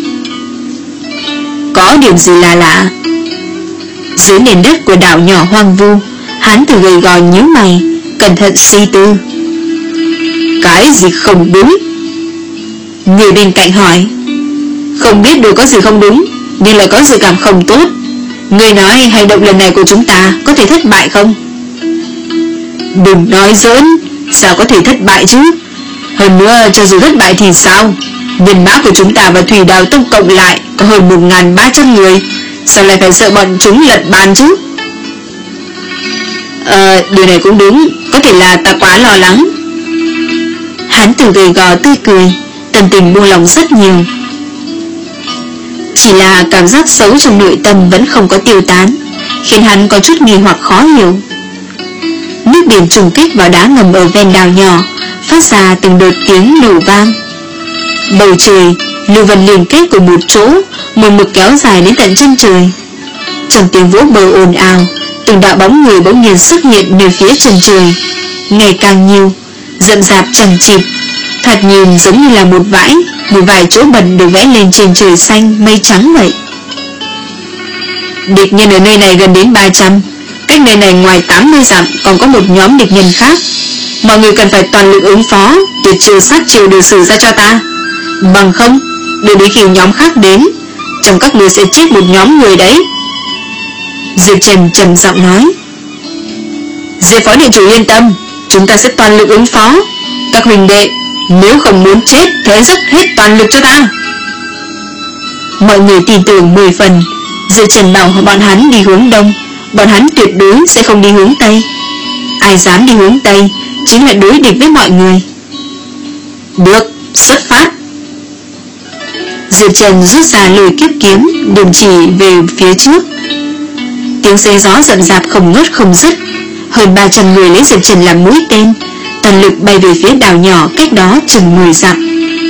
Có điểm gì là lạ? Dưới nền đất của đảo nhỏ hoang vu, hắn từ gầy gò nhíu mày, cẩn thận suy tư. Cái gì không đúng? Người bên cạnh hỏi. Không biết được có gì không đúng, nhưng lại có dự cảm không tốt. Người nói hành động lần này của chúng ta có thể thất bại không? Đừng nói giỡn, sao có thể thất bại chứ? Hơn nữa, cho dù thất bại thì sao? Nhân mã của chúng ta và Thủy Đào Tông cộng lại có hơn một nghìn ba trăm người, sao lại phải sợ bọn chúng lật bàn chứ? Ờ, điều này cũng đúng, có thể là ta quá lo lắng. Hắn từ gầy gò tươi cười, tâm tình buông lòng rất nhiều. Chỉ là cảm giác xấu trong nội tâm vẫn không có tiêu tán, khiến hắn có chút nghi hoặc khó hiểu. Nước biển trùng kích vào đá ngầm ở ven đảo nhỏ, phát ra từng đợt tiếng nổ vang. Bầu trời, lưu vân liên kết của một chỗ, một mực kéo dài đến tận chân trời. Trong tiếng vỗ bờ ồn ào, từng đạo bóng người bỗng nhiên xuất hiện nơi phía chân trời, ngày càng nhiều, rậm rạp chằng chịt, thoạt nhìn giống như là một vãi, một vài chỗ bẩn được vẽ lên trên trời xanh mây trắng vậy. Địch nhân ở nơi này gần đến ba trăm, cách nơi này ngoài tám mươi dặm còn có một nhóm địch nhân khác. Mọi người cần phải toàn lực ứng phó, tuyệt chiêu sát chiêu đều xử ra cho ta, bằng không đợi đến khi nhóm khác đến, trong các người sẽ chết một nhóm người đấy. Diệp Trần trầm giọng nói. Diệp phó điện chủ yên tâm, chúng ta sẽ toàn lực ứng phó. Các huynh đệ, nếu không muốn chết thì hãy dốc hết toàn lực cho ta. Mọi người tin tưởng mười phần. Diệp Trần bảo bọn hắn đi hướng đông, bọn hắn tuyệt đối sẽ không đi hướng tây. Ai dám đi hướng tây chính là đối địch với mọi người. Được, xuất phát. Diệp Trần rút ra lôi kiếp kiếm, điểm chỉ về phía trước. Tiếng xé gió rậm rạp không ngớt không dứt. Hơn ba trăm người lấy Diệp Trần làm mũi tên, toàn lực bay về phía đảo nhỏ cách đó chừng mười dặm.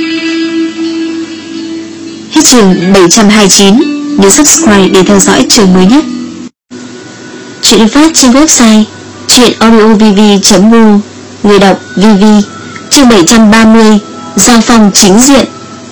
Hết chương bảy trăm hai mươi chín. Nhớ subscribe để theo dõi chương mới nhất. Chuyện phát trên website truyện audio v v chấm r u. Người đọc vê vê. Chương bảy trăm ba mươi. Giao phong chính diện.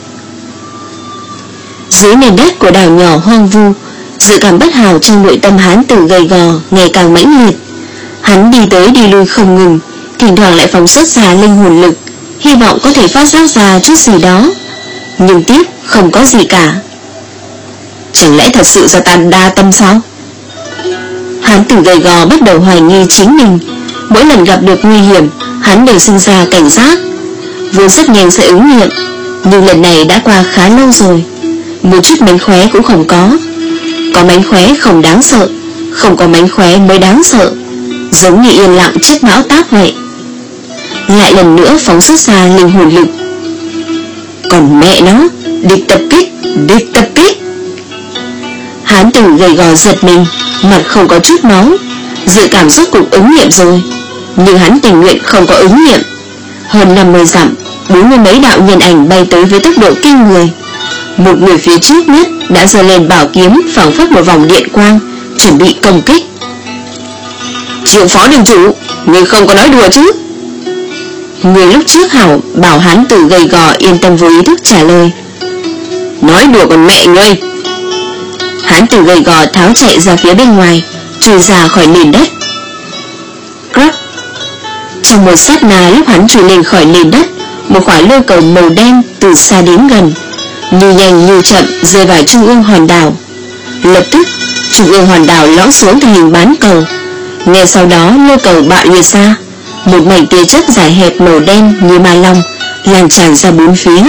Dưới nền đất của đảo nhỏ hoang vu, dự cảm bất hảo trong nội tâm hắn từ gầy gò ngày càng mãnh liệt. Hắn đi tới đi lui không ngừng, thỉnh thoảng lại phóng xuất ra linh hồn lực, hy vọng có thể phát giác ra chút gì đó, nhưng tiếc không có gì cả. Chẳng lẽ thật sự do ta đa tâm sao? Hắn từ gầy gò bắt đầu hoài nghi chính mình. Mỗi lần gặp được nguy hiểm, hắn đều sinh ra cảnh giác, vốn rất nhanh sẽ ứng nghiệm, nhưng lần này đã qua khá lâu rồi, một chút mánh khóe cũng không có. Có mánh khóe không đáng sợ, không có mánh khóe mới đáng sợ, giống như yên lặng trước bão táp vậy. Lại lần nữa phóng xuất ra linh hồn lực. Còn mẹ nó, địch tập kích, địch tập kích. Hán tử gầy gò giật mình, mặt không có chút máu. Dự cảm rốt cục ứng nghiệm rồi, nhưng hắn tình nguyện không có ứng nghiệm. Hơn năm mươi dặm, bốn mươi mấy đạo nhân ảnh bay tới với tốc độ kinh người. Một người phía trước nhất đã giơ lên bảo kiếm, phảng phất một vòng điện quang, chuẩn bị công kích. Triệu phó đường chủ, người không có nói đùa chứ? Người lúc trước hảo bảo hắn tử gầy gò yên tâm vô ý thức trả lời. Nói đùa còn mẹ ngươi. hán tử gầy gò tháo chạy ra phía bên ngoài, chui ra khỏi nền đất. Crack! Trong một sát na lúc hắn chui lên khỏi nền đất, một quả lôi cầu màu đen từ xa đến gần, như nhanh như chậm rơi vào trung ương hòn đảo. Lập tức trung ương hòn đảo lõm xuống thành hình bán cầu. Ngay sau đó lôi cầu bạo liệt ra, một mảnh tia chớp dài hẹp màu đen như ma long lan tràn ra bốn phía.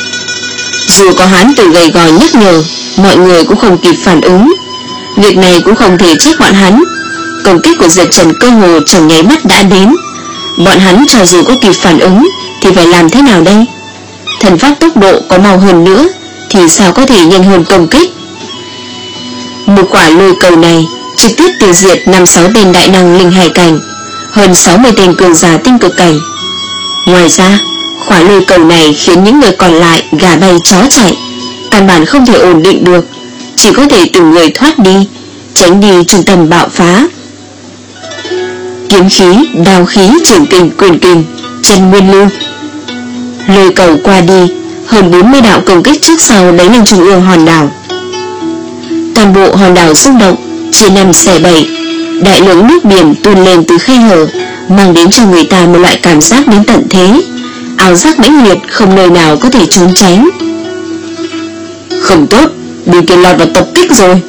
Dù có hán tử gầy gò nhắc nhở, mọi người cũng không kịp phản ứng. Việc này cũng không thể trách bọn hắn. Công kích của Diệp Trần cơ hồ trong nháy mắt đã đến. Bọn hắn cho dù có kịp phản ứng thì phải làm thế nào đây? Thần pháp tốc độ có mau hơn nữa thì sao có thể nhanh hơn công kích? Một quả lôi cầu này trực tiếp tiêu diệt năm sáu tên đại năng linh hải cảnh, hơn sáu mươi tên cường giả tinh cực cảnh. Ngoài ra, quả lôi cầu này khiến những người còn lại gà bay chó chạy, căn bản không thể ổn định được, chỉ có thể từng người thoát đi, tránh đi trung tâm bạo phá. Kiếm khí, đao khí, trường kình, quyền kình, chân nguyên lưu. Lôi cầu qua đi, hơn bốn mươi đạo công kích trước sau đánh lên trung ương hòn đảo. Toàn bộ hòn đảo rung động, chia năm xẻ bảy, đại lượng nước biển tuôn lên từ khe hở, mang đến cho người ta một loại cảm giác đến tận thế, ảo giác mãnh liệt không nơi nào có thể trốn tránh. Không tốt, bên kia lọt vào tập kích rồi.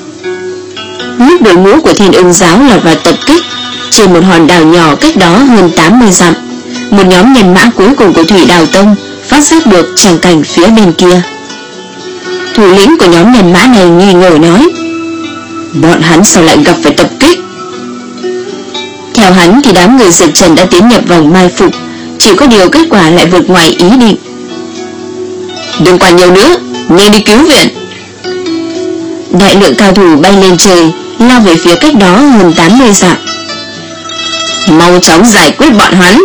Lúc đội ngũ của Thiên Ưng giáo lọt vào tập kích, trên một hòn đảo nhỏ cách đó hơn tám mươi dặm, một nhóm nhân mã cuối cùng của Thủy Đào Tông phát giác được tràng cảnh phía bên kia. Thủ lĩnh của nhóm nhân mã này nghi ngờ nói: bọn hắn sao lại gặp phải tập kích? Theo hắn thì đám người Diệp Trần đã tiến nhập vòng mai phục, chỉ có điều kết quả lại vượt ngoài ý định. Đừng quản nhiều nữa, nhanh đi cứu viện. Đại lượng cao thủ bay lên trời, lao về phía cách đó hơn tám mươi dặm. Mau chóng giải quyết bọn hắn.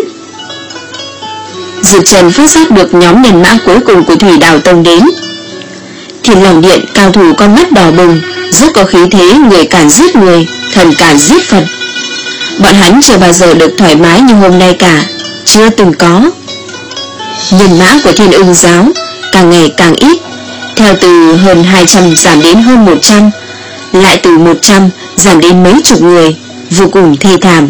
Diệp Trần phát giác được nhóm nhân mã cuối cùng của Thủy Đào Tông đến. Thiên Long Điện cao thủ con mắt đỏ bừng, rất có khí thế người cản giết người, thần cản giết Phật. Bọn hắn chưa bao giờ được thoải mái như hôm nay cả, chưa từng có. Nhân mã của Thiên Ưng giáo càng ngày càng ít, theo từ hơn hai trăm giảm đến hơn một trăm, lại từ một trăm giảm đến mấy chục người, vô cùng thê thảm.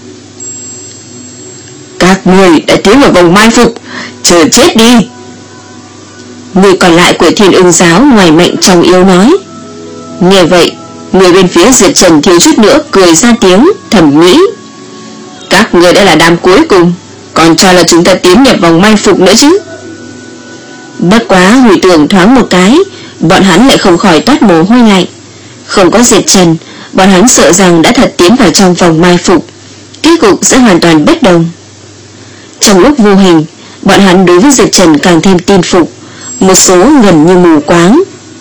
Các người đã tiến vào vòng mai phục, chờ chết đi. Người còn lại của Thiên Ưng giáo ngoài mạnh trong yếu nói. Nghe vậy, người bên phía Diệp Trần thiếu chút nữa cười ra tiếng, thầm nghĩ: các người đã là đám cuối cùng, còn cho là chúng ta tiến nhập vòng mai phục nữa chứ. Bất quá hồi tưởng thoáng một cái, bọn hắn lại không khỏi toát mồ hôi lạnh. Không có Diệp Trần, bọn hắn sợ rằng đã thật tiến vào trong vòng mai phục, kết cục sẽ hoàn toàn bất đồng. Trong lúc vô hình, bọn hắn đối với Diệp Trần càng thêm tin phục, một số gần như mù quáng.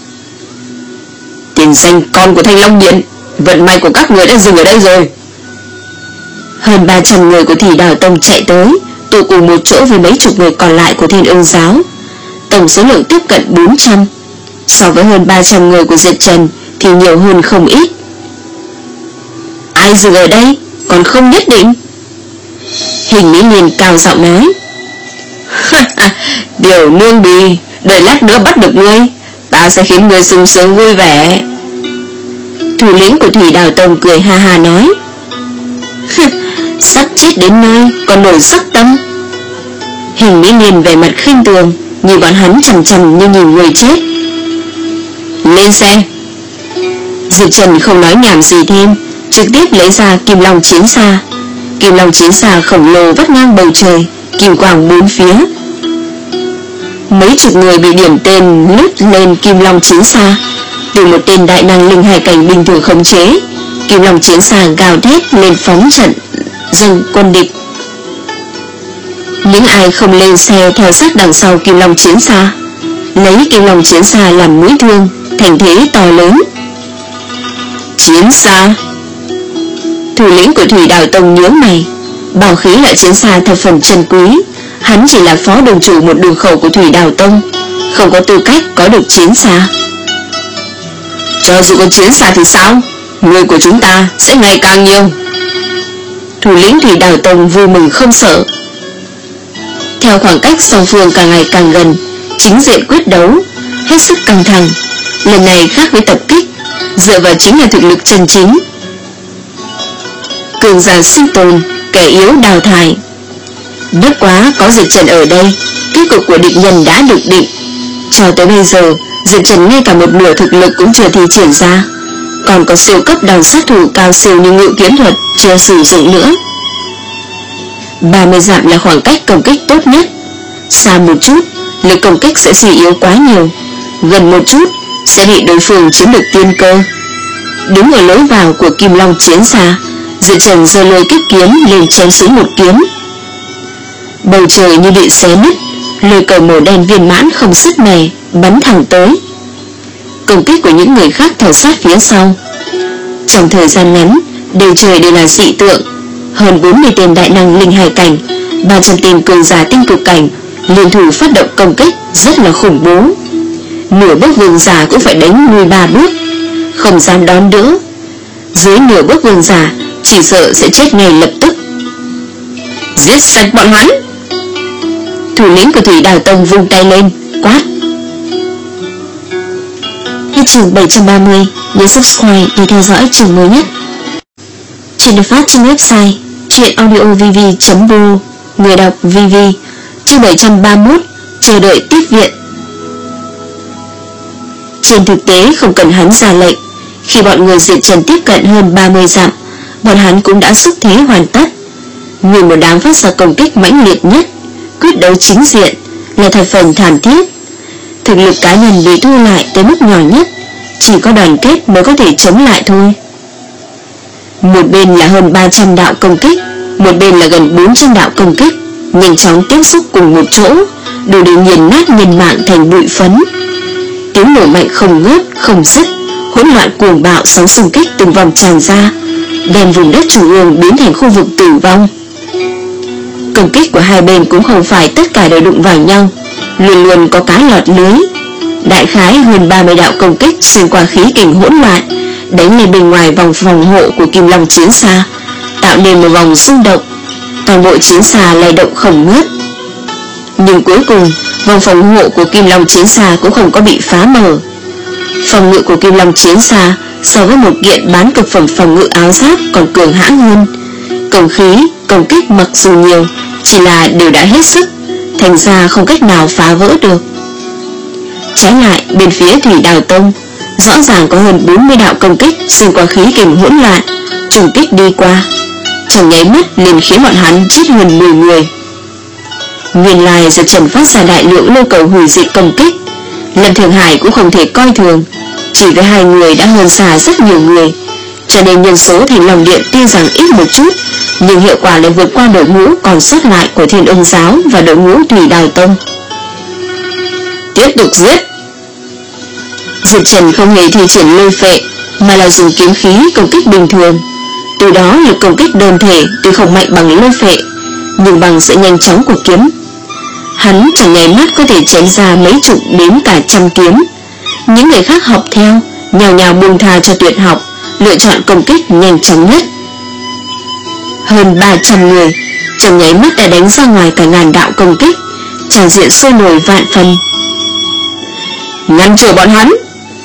Tiền danh con của Thanh Long Điện, vận may của các người đã dừng ở đây rồi. Hơn ba trăm người của Thủy Đào Tông chạy tới, tụ cùng một chỗ với mấy chục người còn lại của Thiên Ưng giáo, tổng số lượng tiếp cận bốn trăm. So với hơn ba trăm người của Diệp Trần thì nhiều hơn không ít. Ai dừng ở đây còn không nhất định. Hình Mỹ Liên cao giọng nói: Điều nương bì, đợi lát nữa bắt được ngươi, ta sẽ khiến ngươi sung sướng vui vẻ. Thủ lĩnh của Thủy Đào Tông cười ha ha nói: sắp chết đến nơi còn nổi sắc tâm. Hình Mỹ Liên vẻ mặt khinh thường, nhìn bọn hắn chằm chằm như nhìn người chết. Lên xe. Diệp Trần không nói nhảm gì thêm, trực tiếp lấy ra Kim Long chiến xa. Kim Long chiến xa khổng lồ vắt ngang bầu trời, kim quang bốn phía. Mấy chục người bị điểm tên lướt lên Kim Long chiến xa, từ một tên đại năng linh hải cảnh bình thường khống chế. Kim Long chiến xa gào thét lên phóng trận dâng quân địch. Những ai không lên xe theo sát đằng sau Kim Long chiến xa, lấy Kim Long chiến xa làm mũi thương, thành thế to lớn. Chiến xa. Thủ lĩnh của Thủy Đào Tông nhướng mày. Bảo khí loại chiến xa thập phần chân quý, hắn chỉ là phó đường chủ một đường khẩu của Thủy Đào Tông, không có tư cách có được chiến xa. Cho dù có chiến xa thì sao, người của chúng ta sẽ ngày càng nhiều. Thủ lĩnh Thủy Đào Tông vui mừng không sợ. Theo khoảng cách song phương càng ngày càng gần, chính diện quyết đấu hết sức căng thẳng. Lần này khác với tập kích, dựa vào chính là thực lực chân chính. Cường giả sinh tồn, kẻ yếu đào thải. Bất quá có Diệp Trần ở đây, kết cục của địch nhân đã được định. Cho tới bây giờ, Diệp Trần ngay cả một nửa thực lực cũng chưa thi triển ra, còn có siêu cấp đòn sát thủ cao siêu như ngự kiếm thuật chưa sử dụng nữa. ba mươi dặm là khoảng cách công kích tốt nhất. Xa một chút, lực công kích sẽ suy yếu quá nhiều. Gần một chút, sẽ bị đối phương chiếm được tiên cơ. Đứng ở lối vào của Kim Long chiến xa, Diệp Trần giơ lôi kích kiếm lên chém xuống một kiếm. Bầu trời như bị xé nứt, lôi cầu màu đen viên mãn không sứt mẻ bắn thẳng tới. Công kích của những người khác theo sát phía sau. Trong thời gian ngắn, đầy trời đều là dị tượng. Hơn bốn mươi tên đại năng linh hải cảnh, ba trăm tên cường giả tinh cực cảnh liên thủ phát động công kích rất là khủng bố. Nửa bước vương giả cũng phải đánh lùi ba bước, không dám đón đỡ. Dưới nửa bước vương giả chỉ sợ sẽ chết ngay lập tức. Giết sạch bọn hắn! Thủ lĩnh của Thủy Đào Tông vung tay lên quát. Hết chương bảy trăm ba mươi, nhớ subscribe để theo dõi chương mới nhất. Chuyện được phát trên website truyện audio v v chấm b o, người đọc vê vê. Chương bảy trăm ba mươi mốt, chờ đợi tiếp viện. Trên thực tế không cần hắn ra lệnh, khi bọn người Diệp Trần tiếp cận hơn ba mươi dặm, bọn hắn cũng đã xúc thế hoàn tất. Nguyên một đám phát ra công kích mãnh liệt nhất, quyết đấu chính diện là thập phần thảm thiết. Thực lực cá nhân bị thu lại tới mức nhỏ nhất, chỉ có đoàn kết mới có thể chống lại thôi. Một bên là hơn ba trăm đạo công kích, một bên là gần bốn trăm đạo công kích, nhanh chóng tiếp xúc cùng một chỗ, đủ để nghiền nát nhân mạng thành bụi phấn. Tiếng nổ mạnh không ngớt, không dứt, hỗn loạn cuồng bạo sóng xung kích từng vòng tràn ra, đem vùng đất trung ương biến thành khu vực tử vong. Công kích của hai bên cũng không phải tất cả đều đụng vào nhau, luôn luôn có cá lọt lưới. Đại khái hơn ba mươi đạo công kích xuyên qua khí kình hỗn loạn, đánh lên bên ngoài vòng phòng hộ của Kim Long chiến xa, tạo nên một vòng rung động. Toàn bộ chiến xa lay động không ngớt. Nhưng cuối cùng, vòng phòng hộ của Kim Long chiến xa cũng không có bị phá mở. Phòng ngự của Kim Long chiến xa so với một kiện bán cực phẩm phòng ngự áo giáp còn cường hãn hơn. Công khí, công kích mặc dù nhiều, chỉ là đều đã hết sức, thành ra không cách nào phá vỡ được. Trái lại, bên phía Thủy Đào Tông, rõ ràng có hơn bốn mươi đạo công kích xuyên qua khí kình hỗn loạn, trùng kích đi qua, trong nháy mắt liền khiến bọn hắn chết hơn mười người. Nguyên lai Diệp Trần phát ra đại lượng lôi cầu hủy diệt công kích, Lâm Thường Hải cũng không thể coi thường. Chỉ với hai người đã hơn xa rất nhiều người, cho nên nhân số Thành Long Điện tuy rằng ít một chút, nhưng hiệu quả lại vượt qua đội ngũ còn sót lại của Thiên Ưng Giáo và đội ngũ Thủy Đào Tông. Tiếp tục giết! Diệp Trần không hề thi triển lôi phệ, mà là dùng kiếm khí công kích bình thường. Từ đó lực công kích đơn thể tuy không mạnh bằng lôi phệ, nhưng bằng sự nhanh chóng của kiếm, hắn chẳng nháy mắt có thể chém ra mấy chục đến cả trăm kiếm. Những người khác học theo, nhào nhào buông tha cho tuyệt học, lựa chọn công kích nhanh chóng nhất. Hơn ba trăm người trong nháy mắt đã đánh ra ngoài cả ngàn đạo công kích, tràn diện sôi nổi vạn phần. Ngăn trở bọn hắn!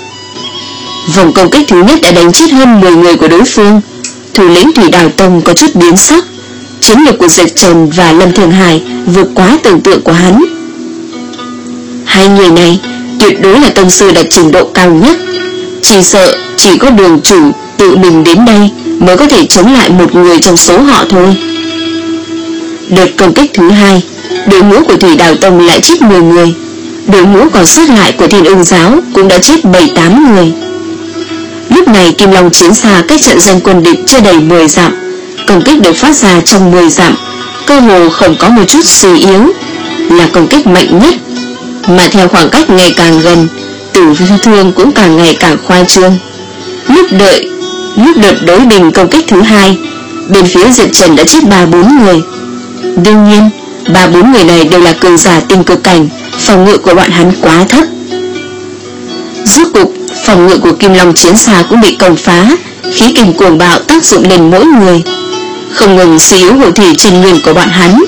Vòng công kích thứ nhất đã đánh chết hơn mười người của đối phương. Thủ lĩnh Thủy Đào Tông có chút biến sắc. Chiến lược của Diệp Trần và Lâm Thường Hải vượt quá tưởng tượng của hắn. Hai người này tuyệt đối là tông sư đạt trình độ cao nhất, chỉ sợ chỉ có đường chủ tự mình đến đây mới có thể chống lại một người trong số họ thôi. Đợt công kích thứ hai, đội ngũ của Thủy Đào Tông lại chết mười người, đội ngũ còn sót lại của Thiên Ưng Giáo cũng đã chết bảy tám người. Lúc này Kim Long chiến xa cách trận doanh quân địch chưa đầy mười dặm, công kích được phát ra trong mười dặm, cơ hồ không có một chút suy yếu, là công kích mạnh nhất. Mà theo khoảng cách ngày càng gần, tử thương cũng càng ngày càng khoa trương. Lúc đợi lúc đợt đối bình công kích thứ hai, bên phía Diệp Trần đã chết ba bốn người. Đương nhiên, ba bốn người này đều là cường giả tinh cực cảnh, phòng ngự của bọn hắn quá thấp. Rốt cục, phòng ngự của Kim Long chiến xa cũng bị công phá, khí kình cuồng bạo tác dụng lên mỗi người, không ngừng suy yếu hộ thủy chân nguyên của bọn hắn.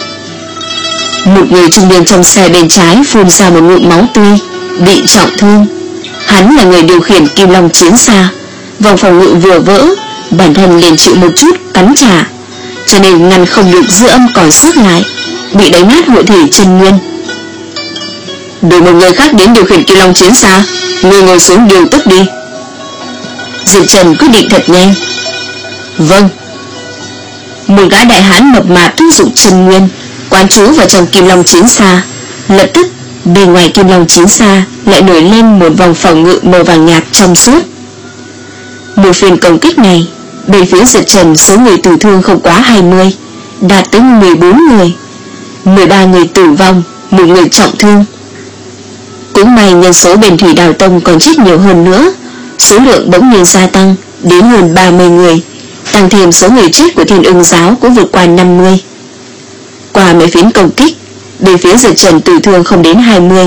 Một người trung niên trong xe bên trái phun ra một ngụm máu tươi, bị trọng thương. Hắn là người điều khiển Kim Long chiến xa, Vòng phòng ngự vừa vỡ, bản thân liền chịu một chút cắn trả, cho nên ngăn không được dư âm còn sót lại, bị đánh nát hộ thể chân nguyên. Đổi một người khác đến điều khiển Kim Long chiến xa, người ngồi xuống điều tức đi. Diệp Trần quyết định thật nhanh. Vâng. Một gã đại hán mập mạp thúc giục chân nguyên quán trú vào trong Kim Long chiến xa. Lập tức bên ngoài Kim Long chiến xa lại nổi lên một vòng phòng ngự màu vàng nhạt trong suốt. Một phiên công kích này, bên phía Diệp Trần số người tử thương không quá hai mươi, đạt tới mười bốn người, mười ba người tử vong, một người trọng thương. Cũng may nhân số bên Thủy Đào Tông còn chết nhiều hơn nữa, số lượng bỗng nhiên gia tăng đến hơn ba mươi người, tăng thêm số người chết của Thiên Ưng giáo cũng vượt qua năm mươi. Qua mấy phiến công kích, bên phía Diệp Trần tử thương không đến hai mươi,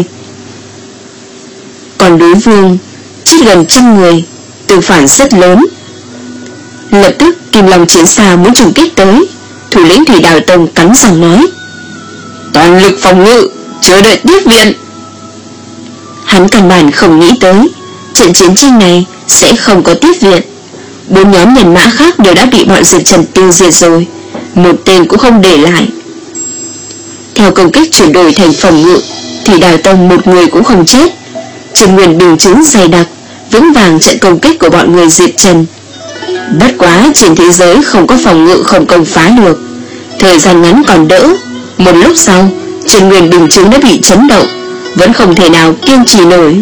còn đối phương chết gần trăm người, tương phản rất lớn. Lập tức Kim Long chiến xa muốn trùng kích tới, thủ lĩnh Thủy Đào Tông cắn răng nói: toàn lực phòng ngự, chờ đợi tiếp viện. Hắn căn bản không nghĩ tới trận chiến tranh này sẽ không có tiếp viện. Bốn nhóm nhân mã khác đều đã bị bọn Diệp Trần tiêu diệt rồi, một tên cũng không để lại. Theo công kích chuyển đổi thành phòng ngự, Thủy Đào Tông một người cũng không chết. Chân nguyên bình chứng dày đặc, vững vàng trận công kích của bọn người Diệp Trần. Bất quá trên thế giới không có phòng ngự không công phá được. Thời gian ngắn còn đỡ, một lúc sau chân nguyên bình chứng đã bị chấn động, vẫn không thể nào kiên trì nổi.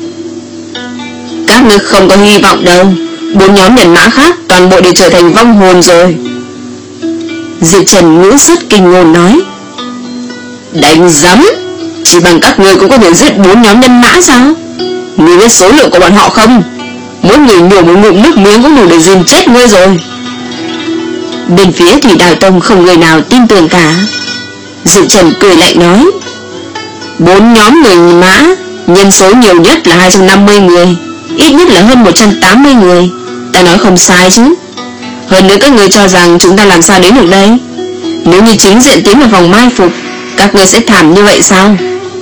Các ngươi không có hy vọng đâu, bốn nhóm nhân mã khác toàn bộ đều trở thành vong hồn rồi. Diệp Trần ngữ rất kinh ngôn nói: đánh rắm, chỉ bằng các ngươi cũng có thể giết bốn nhóm nhân mã sao? Ngươi biết số lượng của bọn họ không? Mỗi người nhổ một ngụm nước miếng cũng đủ để dìm chết ngươi rồi. Bên phía Thủy Đào Tông không người nào tin tưởng cả. Diệp Trần cười lạnh nói: bốn nhóm người mã, nhân số nhiều nhất là hai trăm năm mươi người, ít nhất là hơn một trăm tám mươi người. Ta nói không sai chứ. Hơn nữa các người cho rằng chúng ta làm sao đến được đây? Nếu như chính diện tiến vào vòng mai phục, các người sẽ thảm như vậy sao?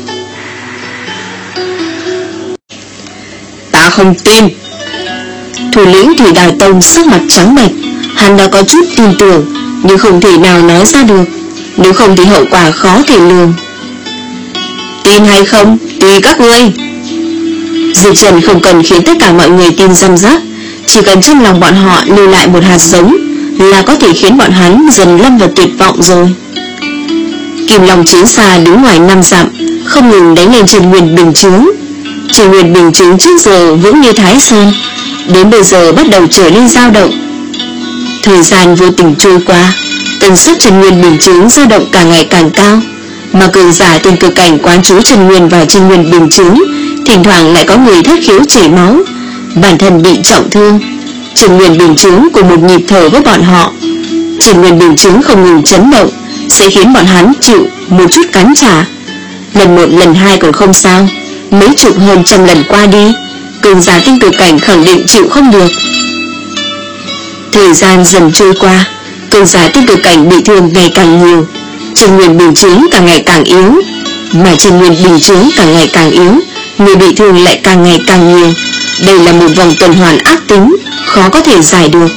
Ta không tin. Thủ lĩnh Thủy Đào Tông sắc mặt trắng bệch. Hắn đã có chút tin tưởng, nhưng không thể nào nói ra được, nếu không thì hậu quả khó thể lường. Tin hay không, tùy các ngươi. Diệp Trần không cần khiến tất cả mọi người tin răm rắp, chỉ cần trong lòng bọn họ lưu lại một hạt giống là có thể khiến bọn hắn dần lâm vào tuyệt vọng rồi. Kim Long chiến xa đứng ngoài năm dặm, không ngừng đánh lên chân nguyên bình chứng. Chân nguyên bình chứng trước giờ vững như Thái Sơn, đến bây giờ bắt đầu trở nên dao động. Thời gian vô tình trôi qua, tần suất chân nguyên bình chứng dao động càng ngày càng cao, mà cường giả tiên cực cảnh quán trú chân nguyên vào chân nguyên bình chứng, thỉnh thoảng lại có người thất khiếu chảy máu, bản thân bị trọng thương. Chân nguyên bình chứng cùng một nhịp thở với bọn họ. Chân nguyên bình chứng không ngừng chấn động sẽ khiến bọn hắn chịu một chút cắn trả. Lần một lần hai còn không sao, mấy chục hơn trăm lần qua đi, cường giả tiên cực cảnh khẳng định chịu không được. Thời gian dần trôi qua, cường giả tiên cực cảnh bị thương ngày càng nhiều, chân nguyên bình chứng càng ngày càng yếu, mà chân nguyên bình chứng càng ngày càng yếu, người bị thương lại càng ngày càng nhiều. Đây là một vòng tuần hoàn ác tính, khó có thể giải được.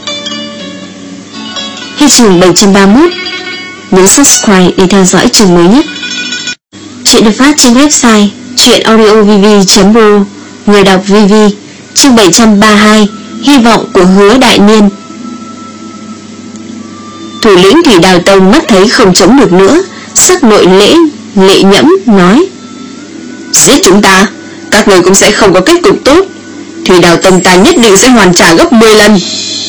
Hết chương bảy trăm ba mươi mốt. Nhấn subscribe để theo dõi chương mới nhất. Chuyện được phát trên website chuyenaudiovv chấm ro. Người đọc vê vê. Chương bảy trăm ba mươi hai. Hy vọng của Hứa Đại Niên. Thủ lĩnh Thủy Đào Tông mắt thấy không chống được nữa, sắc nội lễ lệ nhẫm nói: giết chúng ta, các người cũng sẽ không có kết cục tốt. Thủy Đào Tông ta nhất định sẽ hoàn trả gấp mười lần.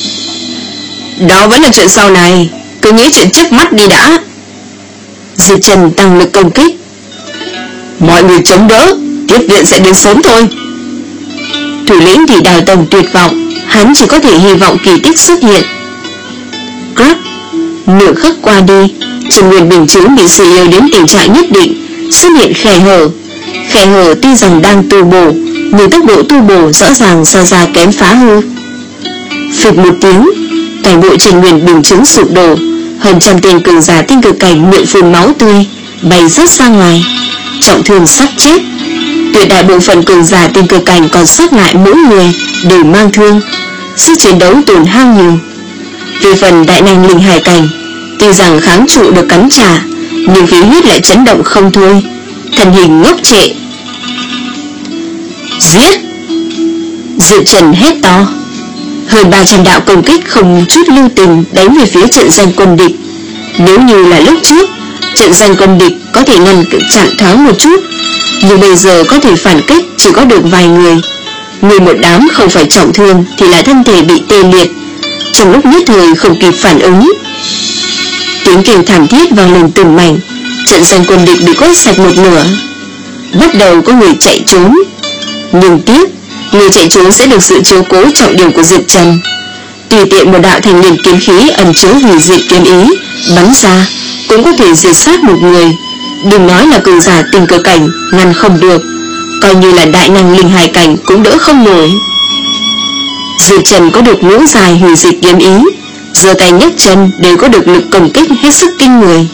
Đó vẫn là chuyện sau này, cứ nghĩ chuyện trước mắt đi đã. Diệp Trần tăng lực công kích. Mọi người chống đỡ, tiếp viện sẽ đến sớm thôi. Thủ lĩnh Thủy Đào Tông tuyệt vọng, hắn chỉ có thể hy vọng kỳ tích xuất hiện. Crack, nửa khắc qua đi, chân nguyên bình chứng bị suy yếu đến tình trạng nhất định, xuất hiện khe hở. Khe hở tuy rằng đang tu bổ, nhưng tốc độ tu bổ rõ ràng so ra kém phá hư. Phịch một tiếng, toàn bộ chân nguyên bình chứng sụp đổ, hơn trăm tên cường giả tiên cực cảnh miệng phun máu tươi, bay rớt ra ngoài, trọng thương sắp chết. Tuyệt đại bộ phận cường giả tiên cực cảnh còn sót lại mỗi người đều mang thương, sức chiến đấu tổn hao nhiều. Về phần đại năng linh hải cảnh, tuy rằng kháng trụ được cắn trả, nhưng khí huyết lại chấn động không thôi, thân hình ngốc trệ. Giết! Diệp Trần hét to. Hơn ba trăm đạo công kích không chút lưu tình đánh về phía trận danh quân địch. Nếu như là lúc trước, trận danh quân địch có thể ngăn chặn thoáng một chút, nhưng bây giờ có thể phản kích chỉ có được vài người. Người một đám không phải trọng thương thì là thân thể bị tê liệt, trong lúc nhất thời không kịp phản ứng. Tiếng kêu thảm thiết vang lên từng mảnh, trận danh quân địch bị quét sạch một nửa. Bắt đầu có người chạy trốn, nhưng tiếc người chạy trốn sẽ được sự chiếu cố trọng điểm của Diệp Trần. Tùy tiện một đạo thành liền kiếm khí ẩn chứa hủy diệt kiếm ý bắn ra cũng có thể diệt sát một người. Đừng nói là cường giả tình cờ cảnh ngăn không được, coi như là đại năng linh hải cảnh cũng đỡ không nổi. Diệp Trần có được ngũ dài hủy diệt kiếm ý, giơ tay nhấc chân đều có được lực công kích hết sức kinh người.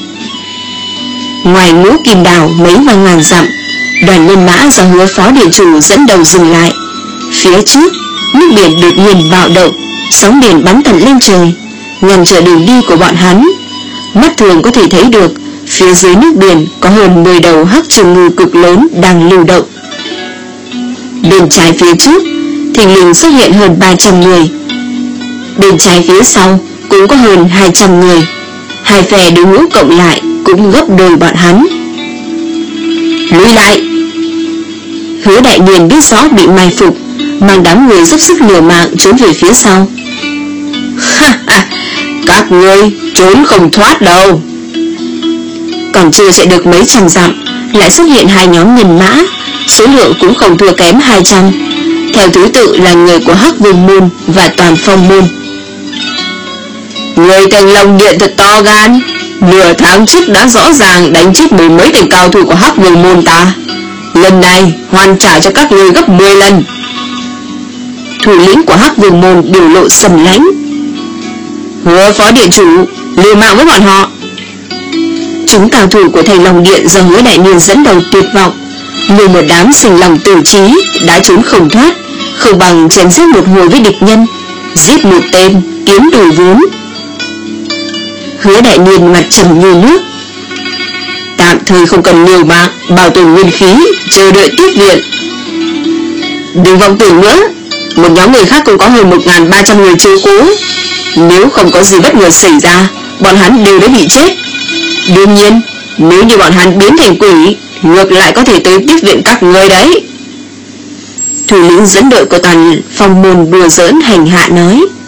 Ngoài ngũ kim đảo mấy vạn ngàn dặm, đoàn nhân mã do Hứa phó điện chủ dẫn đầu dừng lại. Phía trước, nước biển đột nhiên bạo động, sóng biển bắn tận lên trời, ngăn trở đường đi của bọn hắn. Mắt thường có thể thấy được, phía dưới nước biển có hơn mười đầu hắc trường ngư cực lớn đang lưu động. Bên trái phía trước, thình lình xuất hiện hơn ba trăm người. Bên trái phía sau cũng có hơn hai trăm người. Hai phe đối ngũ cộng lại cũng gấp đôi bọn hắn. Lùi lại! Hứa Đại Niên biết rõ bị mai phục, mang đám người dốc sức liều mạng trốn về phía sau. Ha ha, các ngươi trốn không thoát đâu. Còn chưa chạy được mấy trăm dặm, lại xuất hiện hai nhóm nhân mã, số lượng cũng không thua kém hai trăm. Theo thứ tự là người của Hắc Vương Môn và Toàn Phong Môn. Người Thành Long Điện thật to gan, nửa tháng trước đã rõ ràng đánh chết mười mấy tên cao thủ của Hắc Vương Môn ta. Lần này hoàn trả cho các ngươi gấp mười lần. Thủ lĩnh của Hắc Vương Môn biểu lộ sầm lãnh. Hứa phó điện chủ, liều mạng với bọn họ. Chúng cao thủ của Thành Long Điện do Hứa Đại Niên dẫn đầu tuyệt vọng, như một đám sinh lòng tử trí đã trốn không thoát, không bằng chém giết một hồi với địch nhân, giết một tên kiếm đổi vốn. Hứa Đại Niên mặt trầm như nước. Tạm thời không cần liều mạng, bảo tồn nguyên khí, chờ đợi tiếp viện. Đừng vọng tưởng nữa, một nhóm người khác cũng có hơn một nghìn ba trăm người chiếu cố. Nếu không có gì bất ngờ xảy ra, bọn hắn đều đã bị chết. Đương nhiên, nếu như bọn hắn biến thành quỷ, ngược lại có thể tới tiếp viện các ngươi đấy. Thủ lĩnh dẫn đội của Toàn Phong Môn đùa giỡn hành hạ nói.